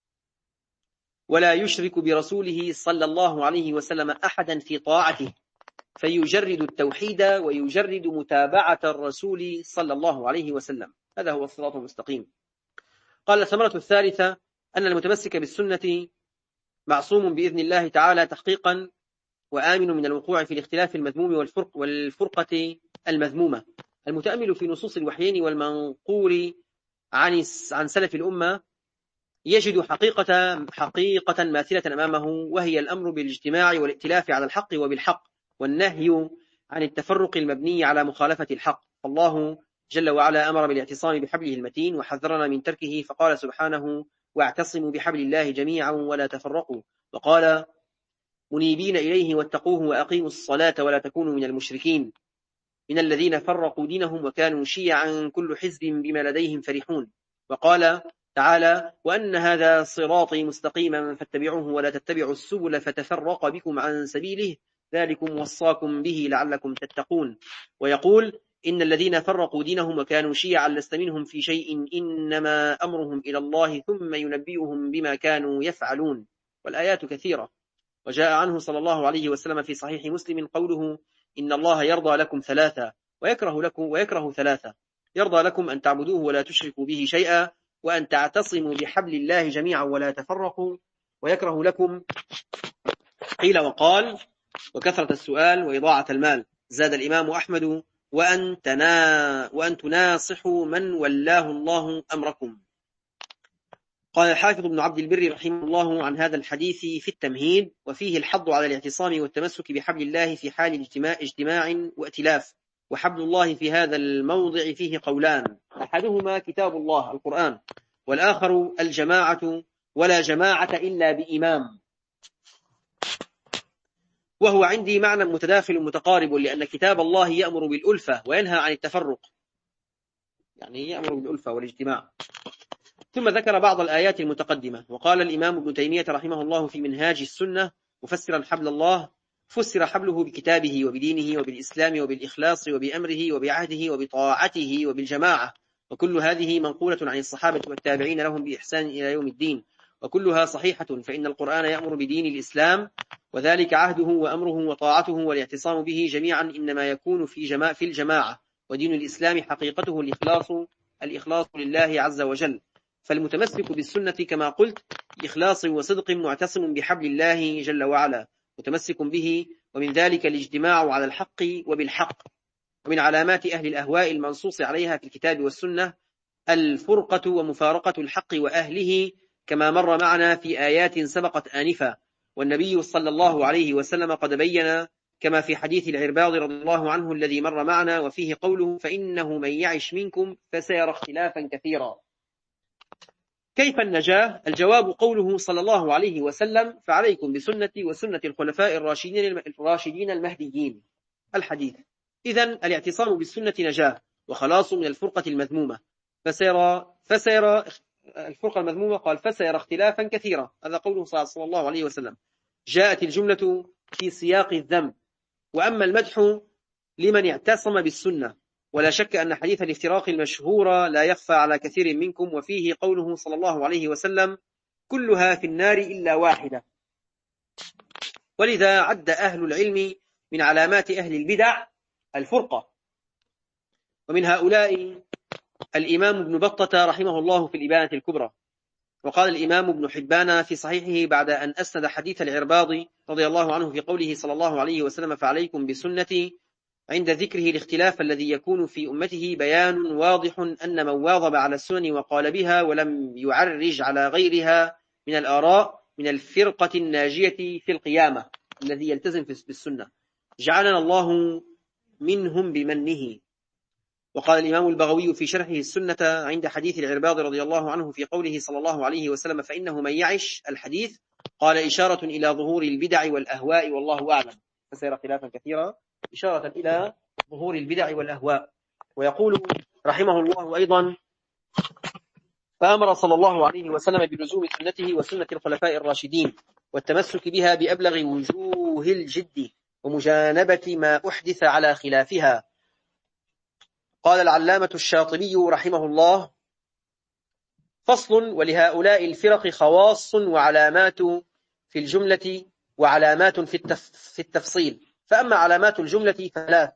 ولا يشرك برسوله صلى الله عليه وسلم أحدا في طاعته، فيجرد التوحيد ويجرد متابعة الرسول صلى الله عليه وسلم. هذا هو الصراط المستقيم. قال: الثمرة الثالثة أن المتمسك بالسنة معصوم بإذن الله تعالى تحقيقا، وآمن من الوقوع في الاختلاف المذموم والفرق والفرقة المذمومة. المتأمل في نصوص الوحيين والمنقول عن عن سلف الأمة يجد حقيقة حقيقة ماثلة أمامه، وهي الأمر بالاجتماع والائتلاف على الحق وبالحق، والنهي عن التفرق المبني على مخالفة الحق. الله جل وعلا أمر بالاعتصام بحبله المتين، وحذرنا من تركه، فقال سبحانه: واعتصموا بحبل الله جميعا ولا تفرقوا، وقال: منيبين إليه واتقوه وأقيموا الصلاة ولا تكونوا من المشركين من الذين فرقوا دينهم وكانوا شيعا كل حزب بما لديهم فرحون. وقال تعالى: وأن هذا صراطي مستقيما فاتبعوه ولا تتبعوا السبل فتفرق بكم عن سبيله ذلكم وصاكم به لعلكم تتقون. ويقول: إن الذين فرقوا دينهم وكانوا شيعا لست منهم في شيء إنما أمرهم إلى الله ثم ينبئهم بما كانوا يفعلون. والآيات كثيرة. وجاء عنه صلى الله عليه وسلم في صحيح مسلم قوله: إن الله يرضى لكم ثلاثة ويكره لكم ويكره ثلاثة، يرضى لكم أن تعبدوه ولا تشركوا به شيئا، وأن تعتصموا بحبل الله جميعا ولا تفرقوا، ويكره لكم قيل وقال وكثرة السؤال وإضاعة المال. زاد الإمام أحمد: وأن, تنا وأن تناصحوا من ولاه الله أمركم. قال الحافظ ابن عبد البر رحمه الله عن هذا الحديث في التمهيد: وفيه الحض على الاعتصام والتمسك بحبل الله في حال اجتماع, اجتماع وائتلاف. وحبل الله في هذا الموضع فيه قولان: أحدهما كتاب الله القرآن، والآخر الجماعة، ولا جماعة إلا بإمام. وهو عندي معنى متداخل متقارب، لأن كتاب الله يأمر بالألفة وينهى عن التفرق، يعني يأمر بالألفة والاجتماع. ثم ذكر بعض الآيات المتقدمة. وقال الإمام ابن تيمية رحمه الله في منهاج السنة مفسرا حبل الله: فسر حبله بكتابه وبدينه وبالإسلام وبالإخلاص وبأمره وبعهده وبطاعته وبالجماعة، وكل هذه منقولة عن الصحابة والتابعين لهم بإحسان إلى يوم الدين، وكلها صحيحة، فإن القرآن يأمر بدين الإسلام، وذلك عهده وأمره وطاعته والاعتصام به جميعا إنما يكون في جماعة في الجماعة. ودين الإسلام حقيقته الإخلاص الإخلاص لله عز وجل. فالمتمسك بالسنة كما قلت إخلاص وصدق معتصم بحبل الله جل وعلا متمسك به، ومن ذلك الاجتماع على الحق وبالحق. ومن علامات أهل الأهواء المنصوص عليها في الكتاب والسنة الفرقة ومفارقة الحق وأهله، كما مر معنا في آيات سبقت آنفا. والنبي صلى الله عليه وسلم قد بين كما في حديث العرباض رضي الله عنه الذي مر معنا، وفيه قوله: فإنه من يعش منكم فسيرى اختلافا كثيرا. كيف النجاة؟ الجواب قوله صلى الله عليه وسلم: فعليكم بسنتي وسنة الخلفاء الراشدين الراشدين المهديين. الحديث. إذن الاعتصام بالسنة نجاة وخلاص من الفرقة المذمومة. فسيرى فسيرى الفرقة المذمومة قال فسيرى اختلافا كثيرا. هذا قوله صلى الله عليه وسلم. جاءت الجملة في سياق الذم، وأما المدح لمن اعتصم بالسنة. ولا شك أن حديث الافتراق المشهور لا يخفى على كثير منكم، وفيه قوله صلى الله عليه وسلم: كلها في النار إلا واحدة. ولذا عد أهل العلم من علامات أهل البدع الفرقة، ومن هؤلاء الإمام ابن بطة رحمه الله في الإبانة الكبرى. وقال الإمام ابن حبان في صحيحه بعد أن أسند حديث العرباض رضي الله عنه في قوله صلى الله عليه وسلم: فعليكم بسنتي، عند ذكره الاختلاف الذي يكون في أمته، بيان واضح أن من واظب على السنن وقال بها ولم يعرج على غيرها من الآراء من الفرقة الناجية في القيامة، الذي يلتزم بالسنة، جعلنا الله منهم بمنه. وقال الإمام البغوي في شرحه السنة عند حديث العرباض رضي الله عنه في قوله صلى الله عليه وسلم: فإنه من يعش الحديث، قال إشارة إلى ظهور البدع والأهواء والله أعلم. فسير خلافا كثيرا إشارة إلى ظهور البدع والأهواء. ويقول رحمه الله أيضا: فأمر صلى الله عليه وسلم بلزوم سنته وسنة الخلفاء الراشدين والتمسك بها بأبلغ وجوه الجد ومجانبة ما أحدث على خلافها. قال العلامة الشاطبي رحمه الله: فصل: ولهؤلاء الفرق خواص وعلامات في الجملة وعلامات في التفصيل. فأما علامات الجملة فثلاث: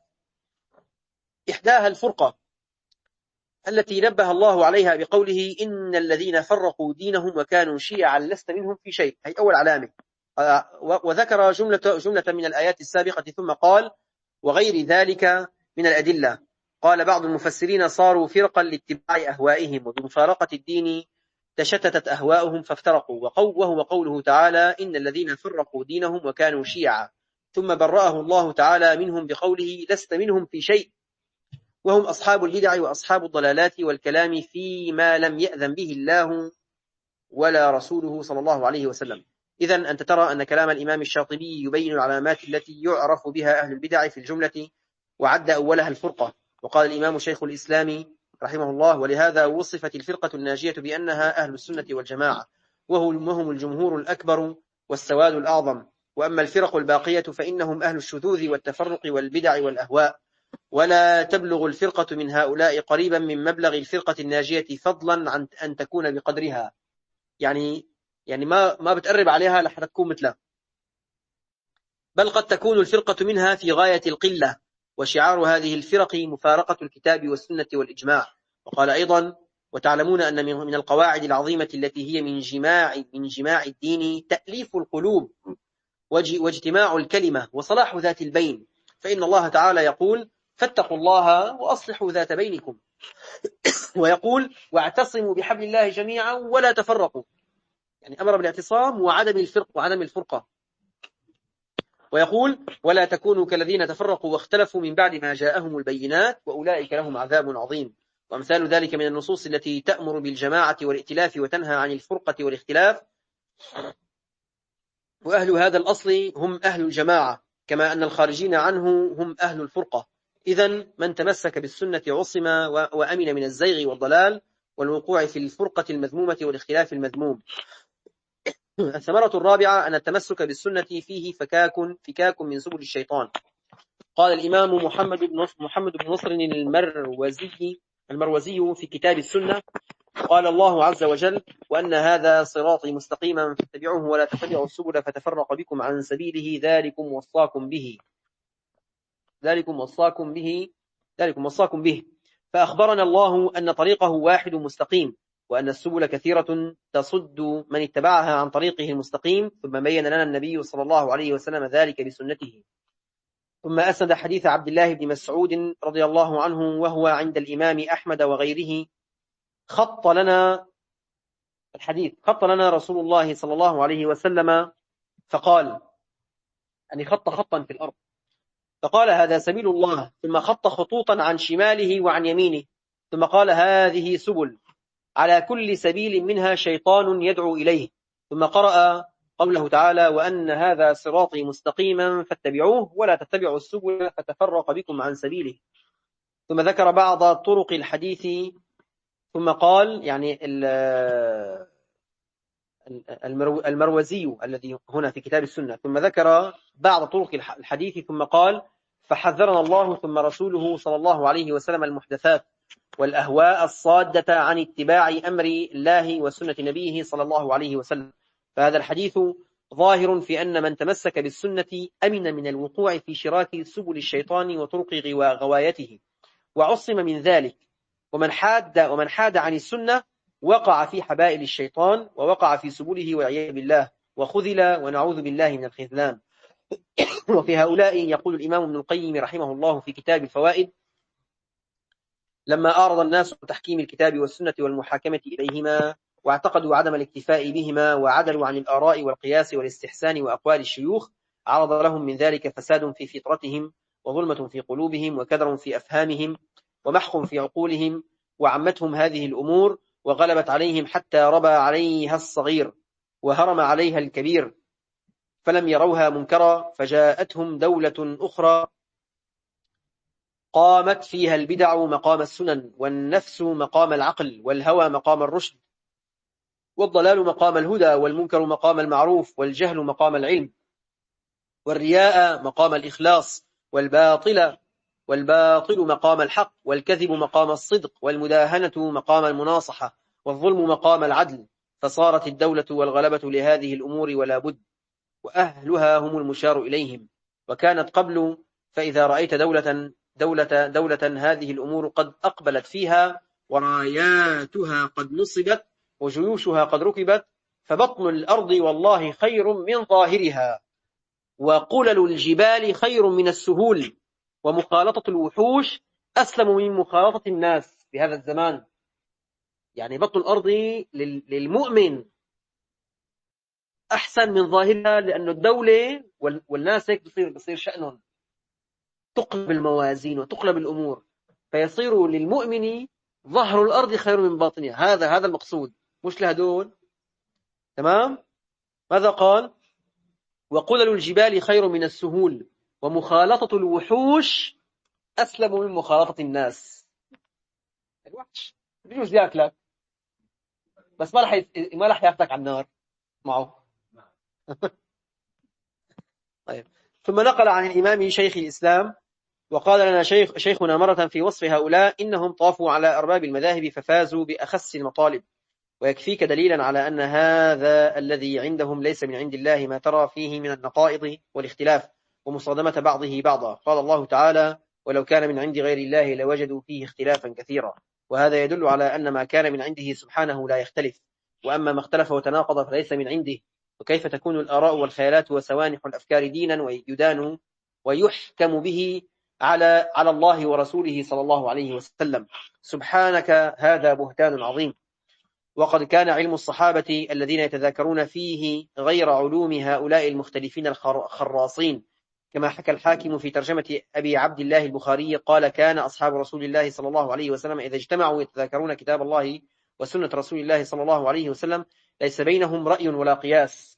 إحداها الفرقة التي نبه الله عليها بقوله: إن الذين فرقوا دينهم وكانوا شيعا لست منهم في شيء. هي أول علامة. وذكر جملة, جملة من الآيات السابقة ثم قال: وغير ذلك من الأدلة. قال بعض المفسرين: صاروا فرقا لاتباع أهوائهم، وبمفارقة الدين تشتتت أهواؤهم فافترقوا. وهو قوله تعالى: إن الذين فرقوا دينهم وكانوا شيعا، ثم برأه الله تعالى منهم بقوله: لست منهم في شيء، وهم أصحاب البدع وأصحاب الضلالات والكلام فيما لم يأذن به الله ولا رسوله صلى الله عليه وسلم. إذن أنت ترى أن كلام الإمام الشاطبي يبين العلامات التي يعرف بها أهل البدع في الجملة، وعد أولها الفرقة. وقال الإمام شيخ الإسلام رحمه الله: ولهذا وصفت الفرقة الناجية بأنها أهل السنة والجماعة، وهم الجمهور الأكبر والسواد الأعظم. وأما الفرق الباقية فإنهم أهل الشذوذ والتفرق والبدع والأهواء، ولا تبلغ الفرقة من هؤلاء قريبا من مبلغ الفرقة الناجية، فضلا عن أن تكون بقدرها. يعني يعني ما ما بتقرب عليها لحتى تكون مثلها، بل قد تكون الفرقة منها في غاية القلة. وشعار هذه الفرق مفارقة الكتاب والسنة والإجماع. وقال أيضا: وتعلمون أن من القواعد العظيمة التي هي من جماع من جماع الدين تأليف القلوب واجتماع الكلمة وصلاح ذات البين، فإن الله تعالى يقول: فاتقوا الله وأصلحوا ذات بينكم، ويقول: واعتصموا بحبل الله جميعا ولا تفرقوا. يعني أمر بالاعتصام وعدم الفرق وعدم الفرقة. ويقول: ولا تكونوا كالذين تفرقوا واختلفوا من بعد ما جاءهم البينات وأولئك لهم عذاب عظيم. وأمثال ذلك من النصوص التي تأمر بالجماعة والائتلاف وتنهى عن الفرقة والاختلاف. وأهل هذا الأصل هم أهل الجماعة، كما أن الخارجين عنه هم أهل الفرقة. إذن من تمسك بالسنة عصم وأمن من الزيغ والضلال والوقوع في الفرقة المذمومة والاختلاف المذموم. الثمرة الرابعة أن التمسك بالسنة فيه فكاك فكاك من سبل الشيطان. قال الإمام محمد بن محمد بن نصر المروزي المروزي في كتاب السنة: قال الله عز وجل: وأن هذا صراطي مستقيما فاتبعوه ولا تتبعوا السبل فتفرق بكم عن سبيله، ذلكم وصاكم به ذلكم وصاكم به ذلكم وصاكم به فأخبرنا الله أن طريقه واحد مستقيم، وأن السبل كثيرة تصد من اتبعها عن طريقه المستقيم. ثم بين لنا النبي صلى الله عليه وسلم ذلك بسنته. ثم أسند حديث عبد الله بن مسعود رضي الله عنه وهو عند الإمام أحمد وغيره: خط لنا الحديث خط لنا رسول الله صلى الله عليه وسلم فقال، يعني خط خطا في الأرض، فقال: هذا سبيل الله. ثم خط خطوطا عن شماله وعن يمينه، ثم قال: هذه سبل. على كل سبيل منها شيطان يدعو إليه. ثم قرأ قوله تعالى: وأن هذا صراطي مستقيما فاتبعوه ولا تتبعوا السبل فتفرق بكم عن سبيله. ثم ذكر بعض طرق الحديث ثم قال، يعني المروزي الذي هنا في كتاب السنة، ثم ذكر بعض طرق الحديث ثم قال: فحذرنا الله ثم رسوله صلى الله عليه وسلم المحدثات والأهواء الصادة عن اتباع أمر الله وسنة نبيه صلى الله عليه وسلم. فهذا الحديث ظاهر في أن من تمسك بالسنة أمن من الوقوع في شراك سبل الشيطان وطرق غوايته وعصم من ذلك، ومن حاد ومن حاد عن السنة وقع في حبائل الشيطان ووقع في سبله والعياذ بالله وخذل، ونعوذ بالله من الخذلان. وفي هؤلاء يقول الإمام ابن القيم رحمه الله في كتاب الفوائد: لما أعرض الناس تحكيم الكتاب والسنة والمحاكمة إليهما واعتقدوا عدم الاكتفاء بهما وعدلوا عن الآراء والقياس والاستحسان وأقوال الشيوخ، عرض لهم من ذلك فساد في فطرتهم وظلمة في قلوبهم وكدر في أفهامهم ومحق في عقولهم، وعمتهم هذه الأمور وغلبت عليهم حتى ربى عليها الصغير وهرم عليها الكبير، فلم يروها منكرا، فجاءتهم دولة أخرى قامت فيها البدع مقام السنن، والنفس مقام العقل، والهوى مقام الرشد، والضلال مقام الهدى، والمنكر مقام المعروف، والجهل مقام العلم، والرياء مقام الإخلاص، والباطل والباطل مقام الحق، والكذب مقام الصدق، والمداهنة مقام المناصحة، والظلم مقام العدل. فصارت الدولة والغلبة لهذه الأمور ولا بد، وأهلها هم المشار إليهم. وكانت قبل، فإذا رأيت دولة دولة دولة هذه الأمور قد أقبلت فيها وراياتها قد نصبت وجيوشها قد ركبت، فبطن الأرض والله خير من ظاهرها، وقلل الجبال خير من السهول، ومخالطة الوحوش أسلم من مخالطة الناس في هذا الزمان. يعني بطن الأرض للمؤمن أحسن من ظاهرها، لأن الدولة والناس هيك بصير, بصير شأنهم، تقلب الموازين وتقلب الأمور، فيصير للمؤمن ظهر الأرض خير من باطنها. هذا هذا المقصود، مش لهدول. تمام؟ ماذا قال؟ وقلل الجبال خير من السهول، ومخالطة الوحوش أسلم من مخالطة الناس. الوحش بيجوز ياكلك بس ما رح ما رح ياخذك على النار معه. طيب. ثم نقل عن الإمام شيخ الإسلام وقال لنا شيخ شيخنا مرة في وصف هؤلاء: إنهم طافوا على أرباب المذاهب ففازوا بأخس المطالب، ويكفيك دليلا على أن هذا الذي عندهم ليس من عند الله ما ترى فيه من النقائض والاختلاف ومصادمة بعضه بعضا. قال الله تعالى: ولو كان من عند غير الله لوجدوا فيه اختلافا كثيرا. وهذا يدل على أن ما كان من عنده سبحانه لا يختلف، وأما ما اختلف وتناقض فليس من عنده. وكيف تكون الآراء والخيالات وسوانح الأفكار دينا ويدان ويحكم به على على الله ورسوله صلى الله عليه وسلم؟ سبحانك، هذا بهتان عظيم. وقد كان علم الصحابة الذين يتذاكرون فيه غير علوم هؤلاء المختلفين الخراصين، كما حكى الحاكم في ترجمة أبي عبد الله البخاري قال: كان أصحاب رسول الله صلى الله عليه وسلم إذا اجتمعوا يتذاكرون كتاب الله وسنة رسول الله صلى الله عليه وسلم ليس بينهم رأي ولا قياس،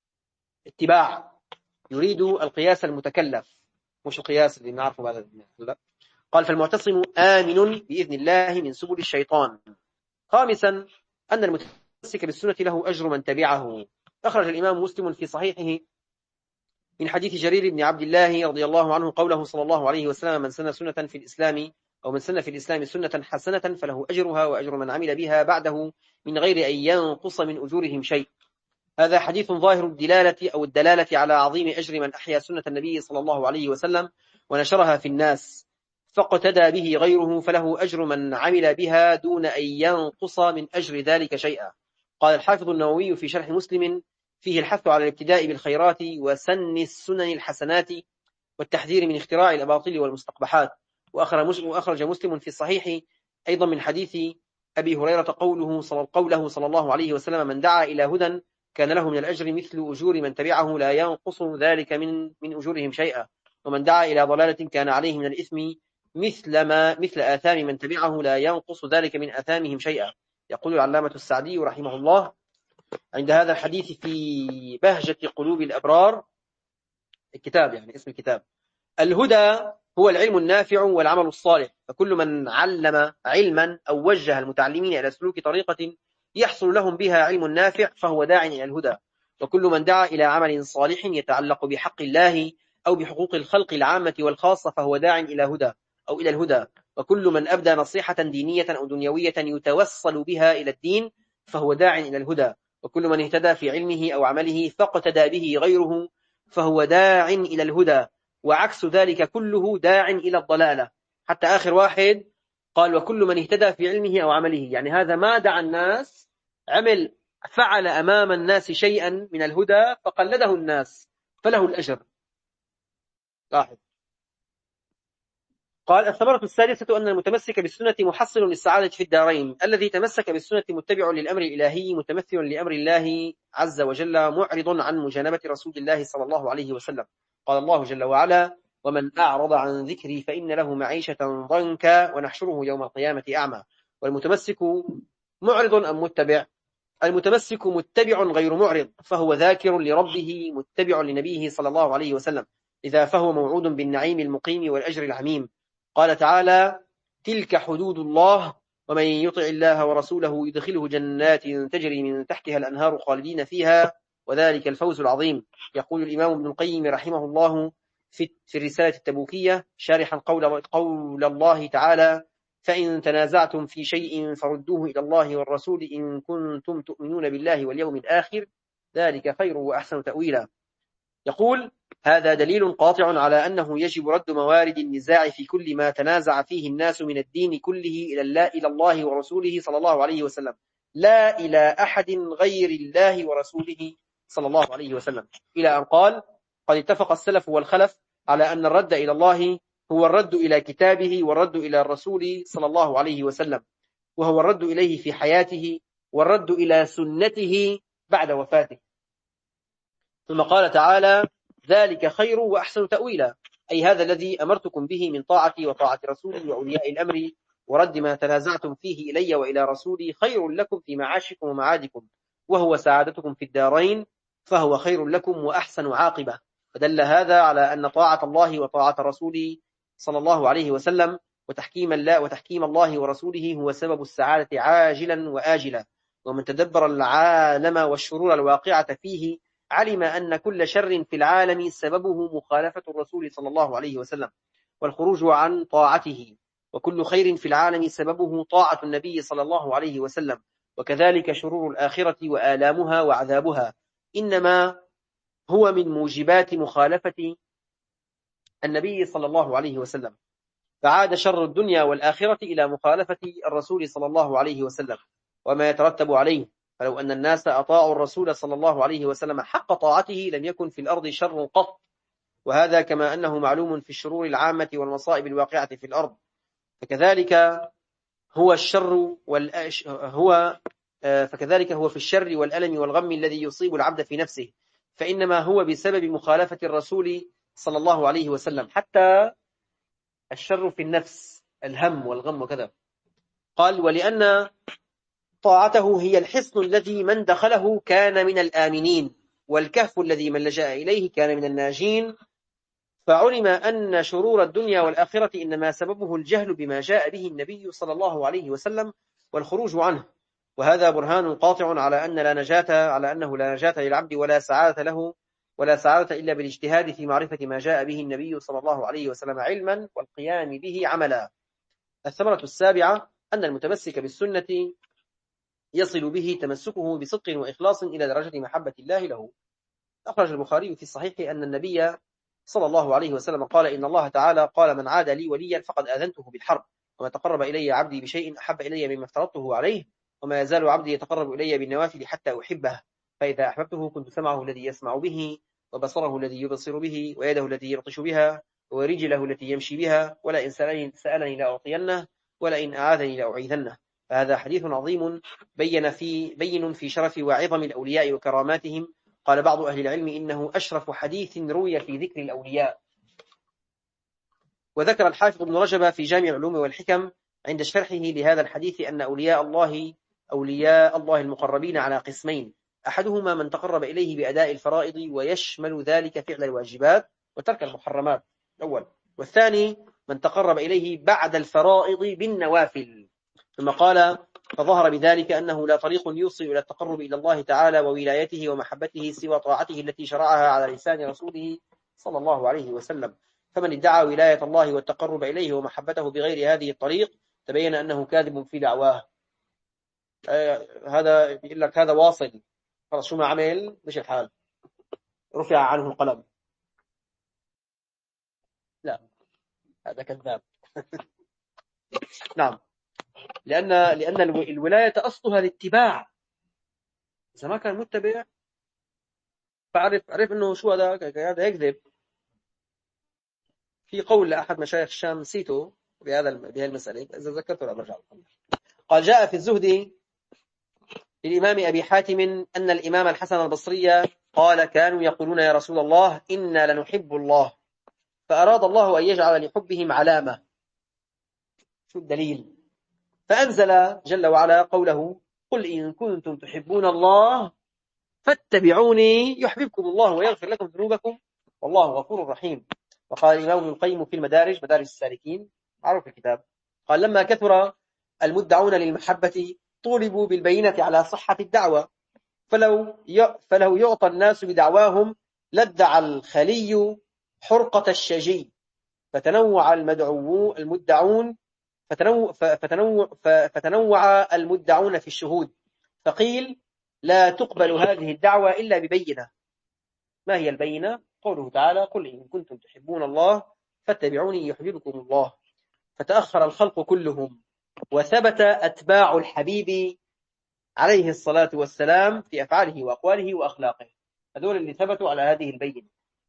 اتباع، يريد القياس المتكلف مش القياس اللي نعرفه بعد. قال: فالمعتصم آمن بإذن الله من سبل الشيطان. خامسا، أن المتمسك بالسنة له أجر من تبعه. أخرج الإمام مسلم في صحيحه من حديث جرير بن عبد الله رضي الله عنه قوله صلى الله عليه وسلم: من سن سنة في الإسلام أو من سن في الإسلام سنة حسنة فله أجرها وأجر من عمل بها بعده من غير أن ينقص من أجورهم شيء. هذا حديث ظاهر الدلالة أو الدلالة على عظيم أجر من أحيا سنة النبي صلى الله عليه وسلم ونشرها في الناس فاقتدى به غيره، فله أجر من عمل بها دون أن ينقص من أجر ذلك شيئا. قال الحافظ النووي في شرح مسلم: فيه الحث على الابتداء بالخيرات وسن السنن الحسنات والتحذير من اختراع الأباطيل والمستقبحات. وأخرج مسلم في الصحيح أيضا من حديث أبي هريرة قوله صلى, قوله صلى الله عليه وسلم: من دعا إلى هدى كان له من الأجر مثل أجور من تبعه لا ينقص ذلك من, من أجورهم شيئا، ومن دعا إلى ضلالة كان عليه من الإثم مثل ما مثل آثام من تبعه لا ينقص ذلك من آثامهم شيئا. يقول العلامة السعدي رحمه الله عند هذا الحديث في بهجة قلوب الأبرار، الكتاب يعني اسم الكتاب: الهدى هو العلم النافع والعمل الصالح، فكل من علم علما أو وجه المتعلمين إلى سلوك طريقة يحصل لهم بها علم نافع فهو داع إلى الهدى، وكل من دعا إلى عمل صالح يتعلق بحق الله أو بحقوق الخلق العامة والخاصة فهو داع إلى هدى أو إلى الهدى، وكل من أبدى نصيحة دينية أو دنيوية يتوصل بها إلى الدين فهو داع إلى الهدى، وكل من اهتدى في علمه أو عمله فاقتدى به غيره فهو داع إلى الهدى، وعكس ذلك كله داع إلى الضلالة. حتى آخر واحد قال: وكل من اهتدى في علمه أو عمله، يعني هذا ما دعا الناس، عمل فعل أمام الناس شيئا من الهدى فقلده الناس فله الأجر. لاحظ. قال: الثمرة السادسة أن المتمسك بالسنة محصل للسعادة في الدارين. الذي تمسك بالسنة متبع للأمر الإلهي متمثل لأمر الله عز وجل معرض عن مجانبة رسول الله صلى الله عليه وسلم. قال الله جل وعلا: ومن أعرض عن ذكري فإن له معيشة ضنكا ونحشره يوم القيامة أعمى. والمتمسك معرض أم متبع؟ المتمسك متبع غير معرض، فهو ذاكر لربه متبع لنبيه صلى الله عليه وسلم، إذا فهو موعود بالنعيم المقيم والأجر العميم. قال تعالى: تلك حدود الله ومن يطع الله ورسوله يدخله جنات تجري من تحتها الأنهار خالدين فيها وذلك الفوز العظيم. يقول الإمام ابن القيم رحمه الله في الرسالة التبوكية شارحا قول, قول الله تعالى: فإن تنازعتم في شيء فردوه إلى الله والرسول إن كنتم تؤمنون بالله واليوم الآخر ذلك خير وأحسن تأويلا. يقول: هذا دليل قاطع على أنه يجب رد موارد النزاع في كل ما تنازع فيه الناس من الدين كله إلى الله ورسوله صلى الله عليه وسلم، لا إلى أحد غير الله ورسوله صلى الله عليه وسلم، إلى أن قال: قد اتفق السلف والخلف على أن الرد إلى الله هو الرد إلى كتابه والرد إلى الرسول صلى الله عليه وسلم، وهو الرد إليه في حياته والرد إلى سنته بعد وفاته. ثم قال تعالى: ذلك خير وأحسن تأويلا، أي هذا الذي أمرتكم به من طاعتي وطاعة رسولي وأولياء الأمر ورد ما تنازعتم فيه إلي وإلى رسولي خير لكم في معاشكم ومعادكم، وهو سعادتكم في الدارين، فهو خير لكم وأحسن عاقبة. فدل هذا على أن طاعة الله وطاعة رسوله صلى الله عليه وسلم وتحكيم الله وتحكيم الله ورسوله هو سبب السعادة عاجلا وآجلا. ومن تدبر العالم والشرور الواقعة فيه علم أن كل شر في العالم سببه مخالفة الرسول صلى الله عليه وسلم والخروج عن طاعته، وكل خير في العالم سببه طاعة النبي صلى الله عليه وسلم، وكذلك شرور الآخرة وآلامها وعذابها إنما هو من موجبات مخالفة النبي صلى الله عليه وسلم، فعاد شر الدنيا والآخرة إلى مخالفة الرسول صلى الله عليه وسلم وما يترتب عليه. فلو أن الناس أطاعوا الرسول صلى الله عليه وسلم حق طاعته لم يكن في الأرض شر قط، وهذا كما أنه معلوم في الشرور العامة والمصائب الواقعة في الأرض، فكذلك هو الشر والأش... هو فكذلك هو في الشر والألم والغم الذي يصيب العبد في نفسه، فإنما هو بسبب مخالفة الرسول صلى الله عليه وسلم، حتى الشر في النفس الهم والغم وكذا. قال: ولأن طاعته هي الحصن الذي من دخله كان من الآمنين، والكهف الذي من لجأ إليه كان من الناجين، فعلم أن شرور الدنيا والآخرة إنما سببه الجهل بما جاء به النبي صلى الله عليه وسلم والخروج عنه، وهذا برهان قاطع على أن لا نجاة على أنه لا نجاة للعبد ولا سعادة له ولا سعادة إلا بالاجتهاد في معرفة ما جاء به النبي صلى الله عليه وسلم علما والقيام به عملا. الثمرة السابعة أن المتمسك بالسنة يصل به تمسكه بصدق وإخلاص إلى درجة محبة الله له. أخرج البخاري في الصحيح أن النبي صلى الله عليه وسلم قال: إن الله تعالى قال: من عاد لي وليا فقد آذنته بالحرب، وما تقرب إلي عبدي بشيء أحب إلي مما افترضته عليه، وما يزال عبدي يتقرب إلي بالنوافل حتى أحبه، فإذا أحببته كنت سمعه الذي يسمع به وبصره الذي يبصر به ويده التي يبطش بها ورجله التي يمشي بها، ولئن سألني لأعطينه ولئن أعاذني لأعيذنه. فهذا حديث عظيم بين في بين في شرف وعظم الأولياء وكراماتهم. قال بعض أهل العلم إنه أشرف حديث روي في ذكر الأولياء. وذكر الحافظ ابن رجب في جامع العلوم والحكم عند شرحه لهذا الحديث أن أولياء الله أولياء الله المقربين على قسمين: أحدهما من تقرب إليه بأداء الفرائض ويشمل ذلك فعل الواجبات وترك المحرمات الأول، والثاني من تقرب إليه بعد الفرائض بالنوافل. ثم قال: فظهر بذلك أنه لا طريق يوصل إلى التقرب إلى الله تعالى وولايته ومحبته سوى طاعته التي شرعها على لسان رسوله صلى الله عليه وسلم. فمن ادعى ولاية الله والتقرب إليه ومحبته بغير هذه الطريق تبين أنه كاذب في دعواه. آه هذا يقول لك هذا واصل، خلاص شو ما عمل مش الحال، رفع عنه القلم. لا، هذا كذاب. نعم، لأن لأن الولاية أصلها الاتباع. إذا ما كان متبع فعرف عرف إنه شو هذا هذا يكذب. في قول لأحد مشايخ الشام نسيته بهذا بهذه المسألة، إذا ذكرته لا برجع. قال: جاء في الزهد للإمام أبي حاتم أن الإمام الحسن البصري قال: كانوا يقولون يا رسول الله إنا لنحب الله، فأراد الله أن يجعل لحبهم علامة. شو الدليل؟ فأنزل جل وعلا قوله: قل إن كنتم تحبون الله فاتبعوني يحببكم الله ويغفر لكم ذنوبكم والله غفور رحيم. وقال الإمام ابن القيم في المدارج، مدارج السالكين، معروف الكتاب، قال: لما كثر المدعون للمحبة طولبوا بالبينة على صحة الدعوة، فلو فلو يعطى الناس بدعواهم لادعى الخلي حرقة الشجي، فتنوع المدعو المدعون فتنوع, فتنوع, فتنوع المدعون في الشهود، فقيل: لا تقبل هذه الدعوة إلا ببينة. ما هي البينة؟ قوله تعالى: قل إن كنتم تحبون الله فاتبعوني يحببكم الله. فتأخر الخلق كلهم وثبت أتباع الحبيب عليه الصلاة والسلام في أفعاله وأقواله وأخلاقه، هذول اللي ثبتوا على هذه البينة.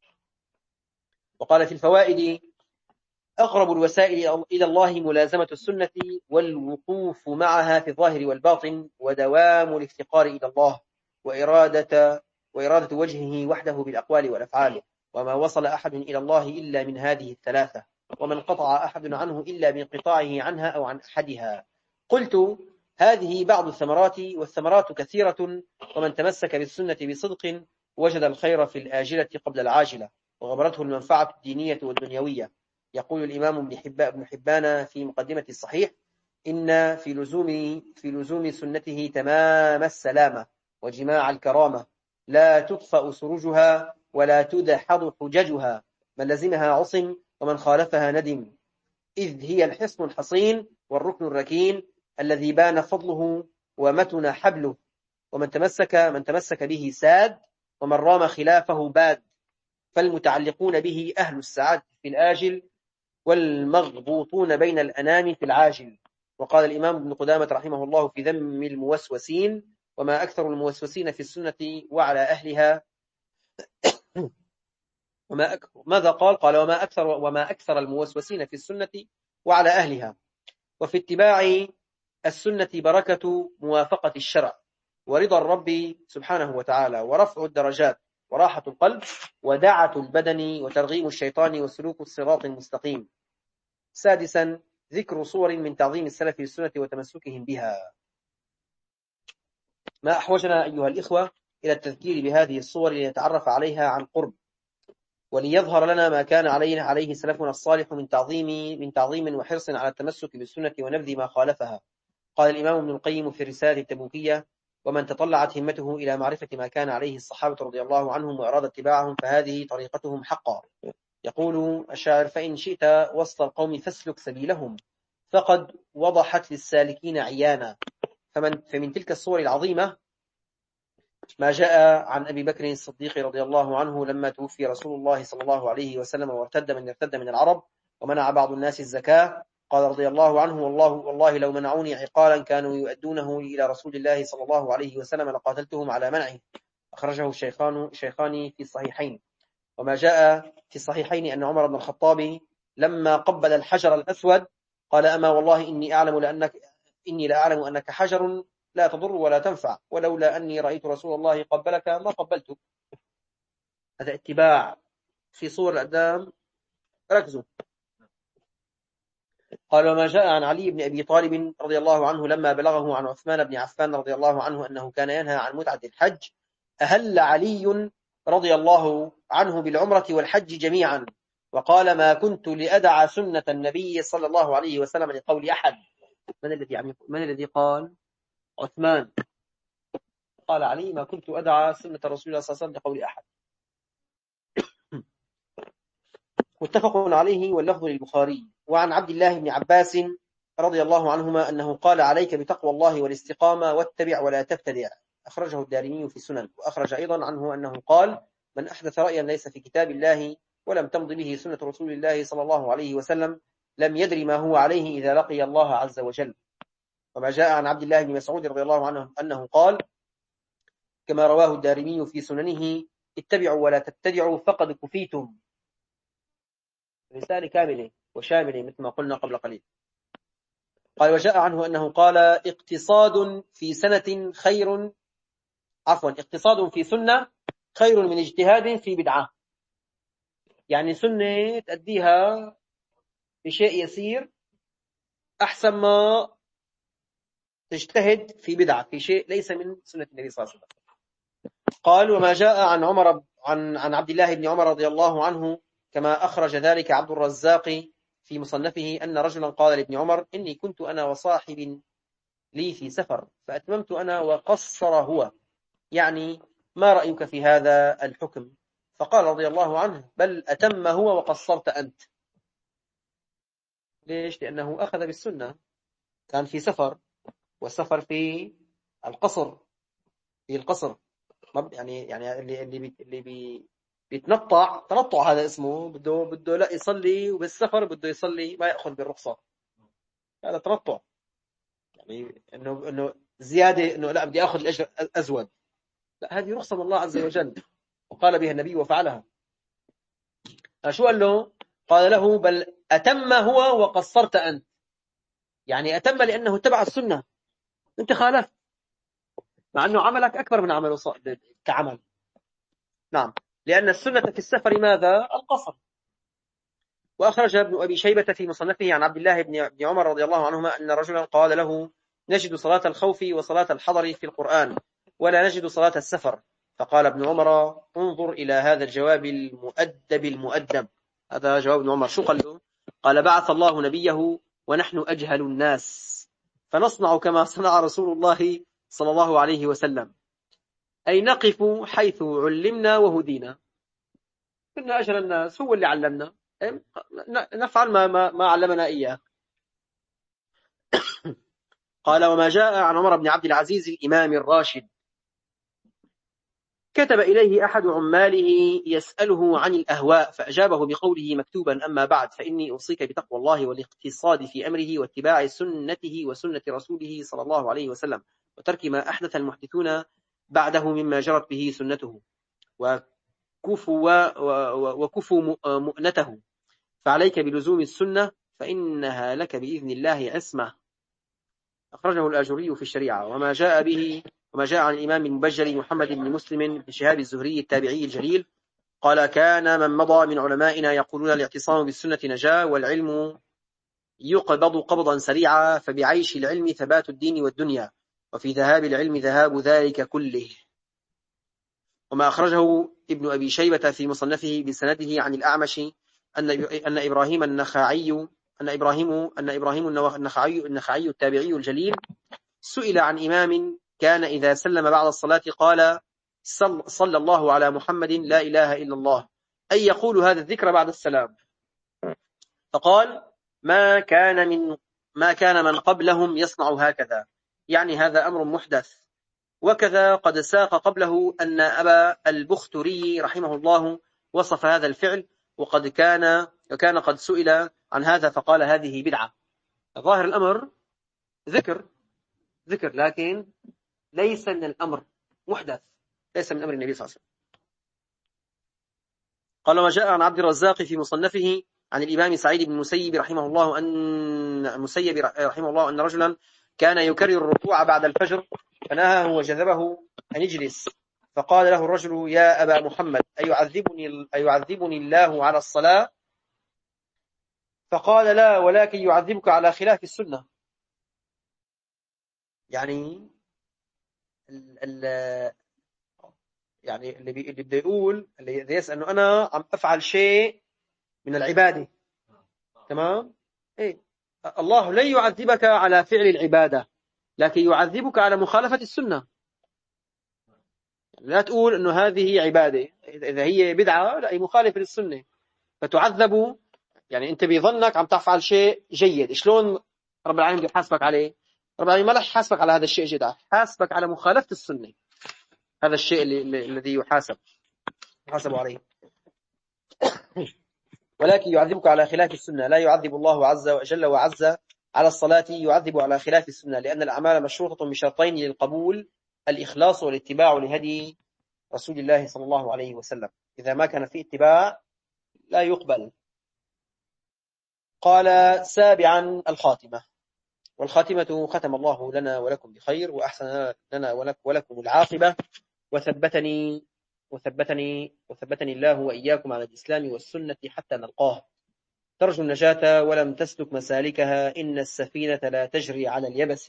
وقال في الفوائد: أقرب الوسائل إلى الله ملازمة السنة والوقوف معها في الظاهر والباطن، ودوام الافتقار إلى الله، وإرادة, وإرادة وجهه وحده بالأقوال والأفعال. وما وصل أحد إلى الله إلا من هذه الثلاثة، ومن قطع أحد عنه إلا بانقطاعه عنها أو عن أحدها. قلت: هذه بعض الثمرات، والثمرات كثيرة، ومن تمسك بالسنة بصدق وجد الخير في الآجلة قبل العاجلة، وغبرته المنفعة الدينية والدنيوية. يقول الإمام ابن حبان في مقدمة الصحيح: إن في لزوم في لزوم سنته تمام السلامة وجماع الكرامة، لا تطفأ سروجها ولا تدحض حججها، من لزمها عصم ومن خالفها ندم، إذ هي الحصن الحصين والركن الركين الذي بان فضله ومتن حبله، ومن تمسك من تمسك به ساد، ومن رام خلافه باد، فالمتعلقون به أهل السعادة في الآجل، والمغبوطون بين الأنام في العاجل. وقال الإمام ابن قدامة رحمه الله في ذم الموسوسين: وما أكثر الموسوسين في السنة وعلى أهلها. وما أك... ماذا قال؟ قال: وما أكثر وما أكثر الموسوسين في السنة وعلى أهلها. وفي اتباع السنة بركة موافقة الشرع، ورضا الرب سبحانه وتعالى، ورفع الدرجات، وراحة القلب، ودعة البدن، وترغيم الشيطان، وسلوك الصراط المستقيم. سادسا: ذكر صور من تعظيم السلف للسنة وتمسكهم بها. ما أحوجنا أيها الإخوة إلى التذكير بهذه الصور لنتعرف عليها عن قرب، وليظهر لنا ما كان عليه عليه سلفنا الصالح من تعظيم من تعظيم وحرص على التمسك بالسنة ونبذ ما خالفها. قال الإمام ابن القيم في الرسالة التبوكية: ومن تطلعت همته إلى معرفة ما كان عليه الصحابة رضي الله عنهم وأراد اتباعهم فهذه طريقتهم حقا. يقول الشاعر: فإن شئت وسط القوم فاسلك سبيلهم، فقد وضحت للسالكين عيانا. فمن, فمن تلك الصور العظيمة ما جاء عن أبي بكر الصديق رضي الله عنه لما توفي رسول الله صلى الله عليه وسلم وارتد من ارتد من العرب ومنع بعض الناس الزكاة، قال رضي الله عنه: والله, والله لو منعوني عقالا كانوا يؤدونه إلى رسول الله صلى الله عليه وسلم لقاتلتهم على منعه. أخرجه الشيخان الشيخان في الصحيحين. وما جاء في الصحيحين أن عمر بن الخطاب لما قبل الحجر الأسود قال: أما والله إني أعلم لأنك إني لا أعلم أنك حجر لا تضر ولا تنفع، ولولا أني رأيت رسول الله قبلك ما قبلتك. هذا اتباع في صور الأقدام. ركزوا. قال وما جاء عن علي بن أبي طالب رضي الله عنه لما بلغه عن عثمان بن عفان رضي الله عنه أنه كان ينهى عن متعة الحج أهل علي رضي الله عنه بالعمرة والحج جميعا وقال ما كنت لأدع سنة النبي صلى الله عليه وسلم لقول أحد. من الذي من الذي قال؟ عثمان. قال علي ما كنت أدع سنة رسول الله صلى الله عليه وسلم لقول أحد. متفق عليه واللفظ للبخاري. وعن عبد الله بن عباس رضي الله عنهما أنه قال عليك بتقوى الله والاستقامة واتبع ولا تبتدع. أخرجه الدارمي في سنن. وأخرج أيضا عنه أنه قال من أحدث رأيا ليس في كتاب الله ولم تمض به سنة رسول الله صلى الله عليه وسلم لم يدري ما هو عليه إذا لقي الله عز وجل. وما جاء عن عبد الله بن مسعود رضي الله عنه أنه قال كما رواه الدارمي في سننه اتبعوا ولا تبتدعوا فقد كفيتم. رسالة كاملة وشاملة مثل ما قلنا قبل قليل. قال وجاء عنه أنه قال اقتصاد في سنة خير عفوا اقتصاد في سنة خير من اجتهاد في بدعة. يعني سنة تأديها بشيء يسير أحسن ما تجتهد في بدعة في شيء ليس من سنة النبي صلى الله عليه وسلم. قال وما جاء عن عمر عن عن عبد الله بن عمر رضي الله عنه كما أخرج ذلك عبد الرزاق في مصنفه أن رجلا قال لابن عمر إني كنت أنا وصاحب لي في سفر فأتممت أنا وقصر هو يعني ما رأيك في هذا الحكم؟ فقال رضي الله عنه بل أتم هو وقصرت أنت. ليش؟ لأنه أخذ بالسنة كان في سفر والسفر في القصر في القصر يعني يعني اللي اللي بي اللي بي بيتنطع تنطع هذا اسمه بده بده لا يصلي وبالسفر بده يصلي ما يأخذ بالرخصة هذا تنطع يعني إنه إنه زيادة إنه لا بدي أخذ الأجر أزود لا هذه رخصة من الله عز وجل وقال بها النبي وفعلها. شو قال له؟ قال له بل أتم هو وقصرت أنت يعني أتم لأنه تبع السنة أنت خالفت مع أنه عملك أكبر من عمله كعمل. نعم لأن السنة في السفر ماذا؟ القصر. وأخرج ابن أبي شيبة في مصنفه عن عبد الله بن عمر رضي الله عنهما أن رجلا قال له نجد صلاة الخوف وصلاة الحضر في القرآن ولا نجد صلاة السفر. فقال ابن عمر انظر إلى هذا الجواب المؤدب المؤدب. هذا جواب ابن عمر. شو قال له؟ قال بعث الله نبيه ونحن أجهل الناس فنصنع كما صنع رسول الله صلى الله عليه وسلم أي نقف حيث علمنا وهدينا. كنا أجهل الناس هو اللي علمنا نفعل ما, ما, ما علمنا إياه. قال وما جاء عن عمر بن عبد العزيز الإمام الراشد كتب إليه أحد عماله يسأله عن الأهواء فأجابه بقوله مكتوبا أما بعد فإني أوصيك بتقوى الله والاقتصاد في أمره واتباع سنته وسنة رسوله صلى الله عليه وسلم وترك ما أحدث المحدثون بعده مما جرت به سنته وكفوا وكفوا مؤنته فعليك بلزوم السنة فإنها لك بإذن الله عصمة. أخرجه الآجري في الشريعة. وما جاء به وما جاء عن الإمام المبجل محمد بن مسلم بن شهاب الزهري التابعي الجليل قال كان من مضى من علمائنا يقولون الاعتصام بالسنة نجاة والعلم يقبض قبضا سريعا فبعيش العلم ثبات الدين والدنيا وفي ذهاب العلم ذهاب ذلك كله. وما أخرجه ابن أبي شيبة في مصنفه بسنده عن الأعمش أن أن إبراهيم النخعي أن إبراهيم أن إبراهيم النخعي النخعي التابعي الجليل سئل عن إمام كان إذا سلم بعد الصلاة قال صلى الله على محمد لا إله إلا الله أي يقول هذا الذكر بعد السلام. فقال ما كان من ما كان من قبلهم يصنع هكذا يعني هذا أمر محدث. وكذا قد ساق قبله أن أبا البختري رحمه الله وصف هذا الفعل وقد كان وكان قد سئل عن هذا فقال هذه بدعة. ظاهر الأمر ذكر ذكر لكن ليس من الأمر محدث ليس من أمر النبي صلى الله عليه وسلم. قال ما جاء عن عبد الرزاق في مصنفه عن الإمام سعيد بن المسيب رحمه الله أن المسيب رحمه الله أن رجلا كان يكرر الركوع بعد الفجر فنهاه وجذبه أن يجلس فقال له الرجل يا أبا محمد أيعذبني, أيعذبني الله على الصلاة فقال لا ولكن يعذبك على خلاف السنة. يعني ال ال يعني اللي بي اللي بده يقول اللي بده يسأل إنه أنا عم أفعل شيء من العبادة، تمام؟ إيه، الله لن يعذبك على فعل العبادة، لكن يعذبك على مخالفة السنة. يعني لا تقول إنه هذه عبادة، إذا هي بدعة لا، هي مخالفة للسنة فتعذب. يعني أنت بظنك عم تفعل شيء جيد، شلون رب العالمين بده يحاسبك عليه؟ رب العالمين ما رح يحاسبك على هذا الشيء الجيد، يحاسبك على مخالفة السنة. هذا الشيء اللي الذي يحاسب يحاسب عليه. ولكن يعذبك على خلاف السنة، لا يعذب الله عز وجل وعز على الصلاة، يعذب على خلاف السنة، لأن الأعمال مشروطة بشرطين للقبول: الإخلاص والاتباع لهدي رسول الله صلى الله عليه وسلم. إذا ما كان في اتباع لا يقبل. قال سابعا الخاتمة. والخاتمة ختم الله لنا ولكم بخير، وأحسن لنا ولكم العاقبة، وثبتني وثبتني وثبتني الله وإياكم على الإسلام والسنة حتى نلقاه. ترجو النجاة ولم تسلك مسالكها، إن السفينة لا تجري على اليبس.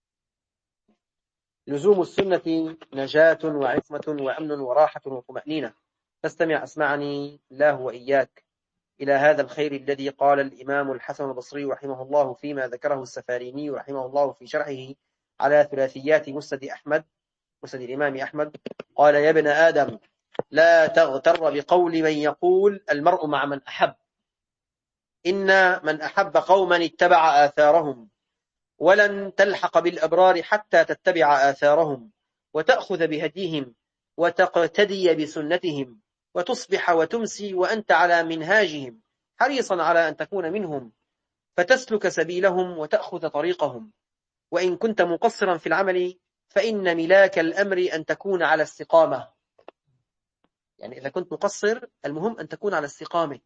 لزوم السنة نجاة وعصمة وأمن وراحة وطمأنينة. فاستمع أسمعني الله وإياك إلى هذا الخير الذي قال الإمام الحسن البصري رحمه الله فيما ذكره السفاريني رحمه الله في شرحه على ثلاثيات مسند أحمد مسند الإمام أحمد. قال: يا ابن آدم، لا تغتر بقول من يقول المرء مع من أحب، إن من أحب قوما اتبع آثارهم، ولن تلحق بالأبرار حتى تتبع آثارهم وتأخذ بهديهم وتقتدي بسنتهم، وتصبح وتمسي وأنت على منهاجهم حريصا على أن تكون منهم، فتسلك سبيلهم وتأخذ طريقهم. وإن كنت مقصرا في العمل فإن ملاك الأمر أن تكون على استقامة. يعني إذا كنت مقصر المهم أن تكون على استقامة.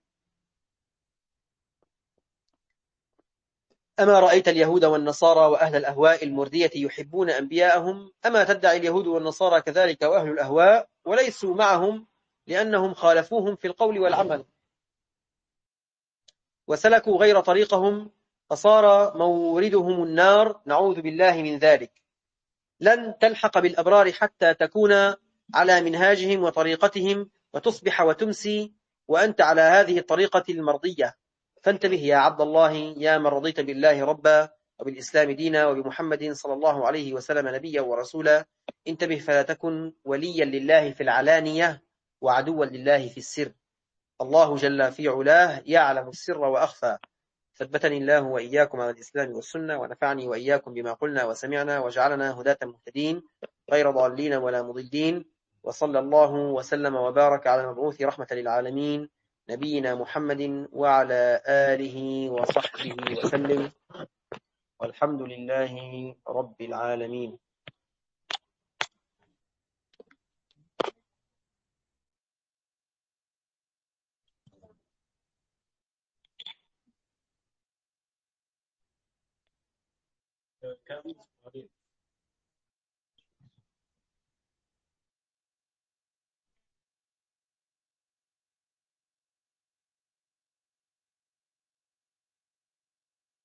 أما رأيت اليهود والنصارى وأهل الأهواء المردية يحبون أنبياءهم؟ أما تدعي اليهود والنصارى كذلك وأهل الأهواء وليسوا معهم، لأنهم خالفوهم في القول والعمل وسلكوا غير طريقهم، فصار موردهم النار، نعوذ بالله من ذلك. لن تلحق بالأبرار حتى تكون على منهاجهم وطريقتهم، وتصبح وتمسي وأنت على هذه الطريقة المرضية. فانتبه يا عبد الله، يا من رضيت بالله ربا وبالإسلام دينا وبمحمد صلى الله عليه وسلم نبيا ورسولا. انتبه فلا تكن وليا لله في العلانية وعدوا لله في السر. الله جل في علاه يعلم السر وأخفى. ثبتني الله وإياكم على الإسلام والسنة، ونفعني وإياكم بما قلنا وسمعنا، وجعلنا هداة مهتدين غير ضالين ولا مضلين. وصلى الله وسلم وبارك على المبعوث رحمة للعالمين نبينا محمد وعلى آله وصحبه وسلم، والحمد لله رب العالمين. كم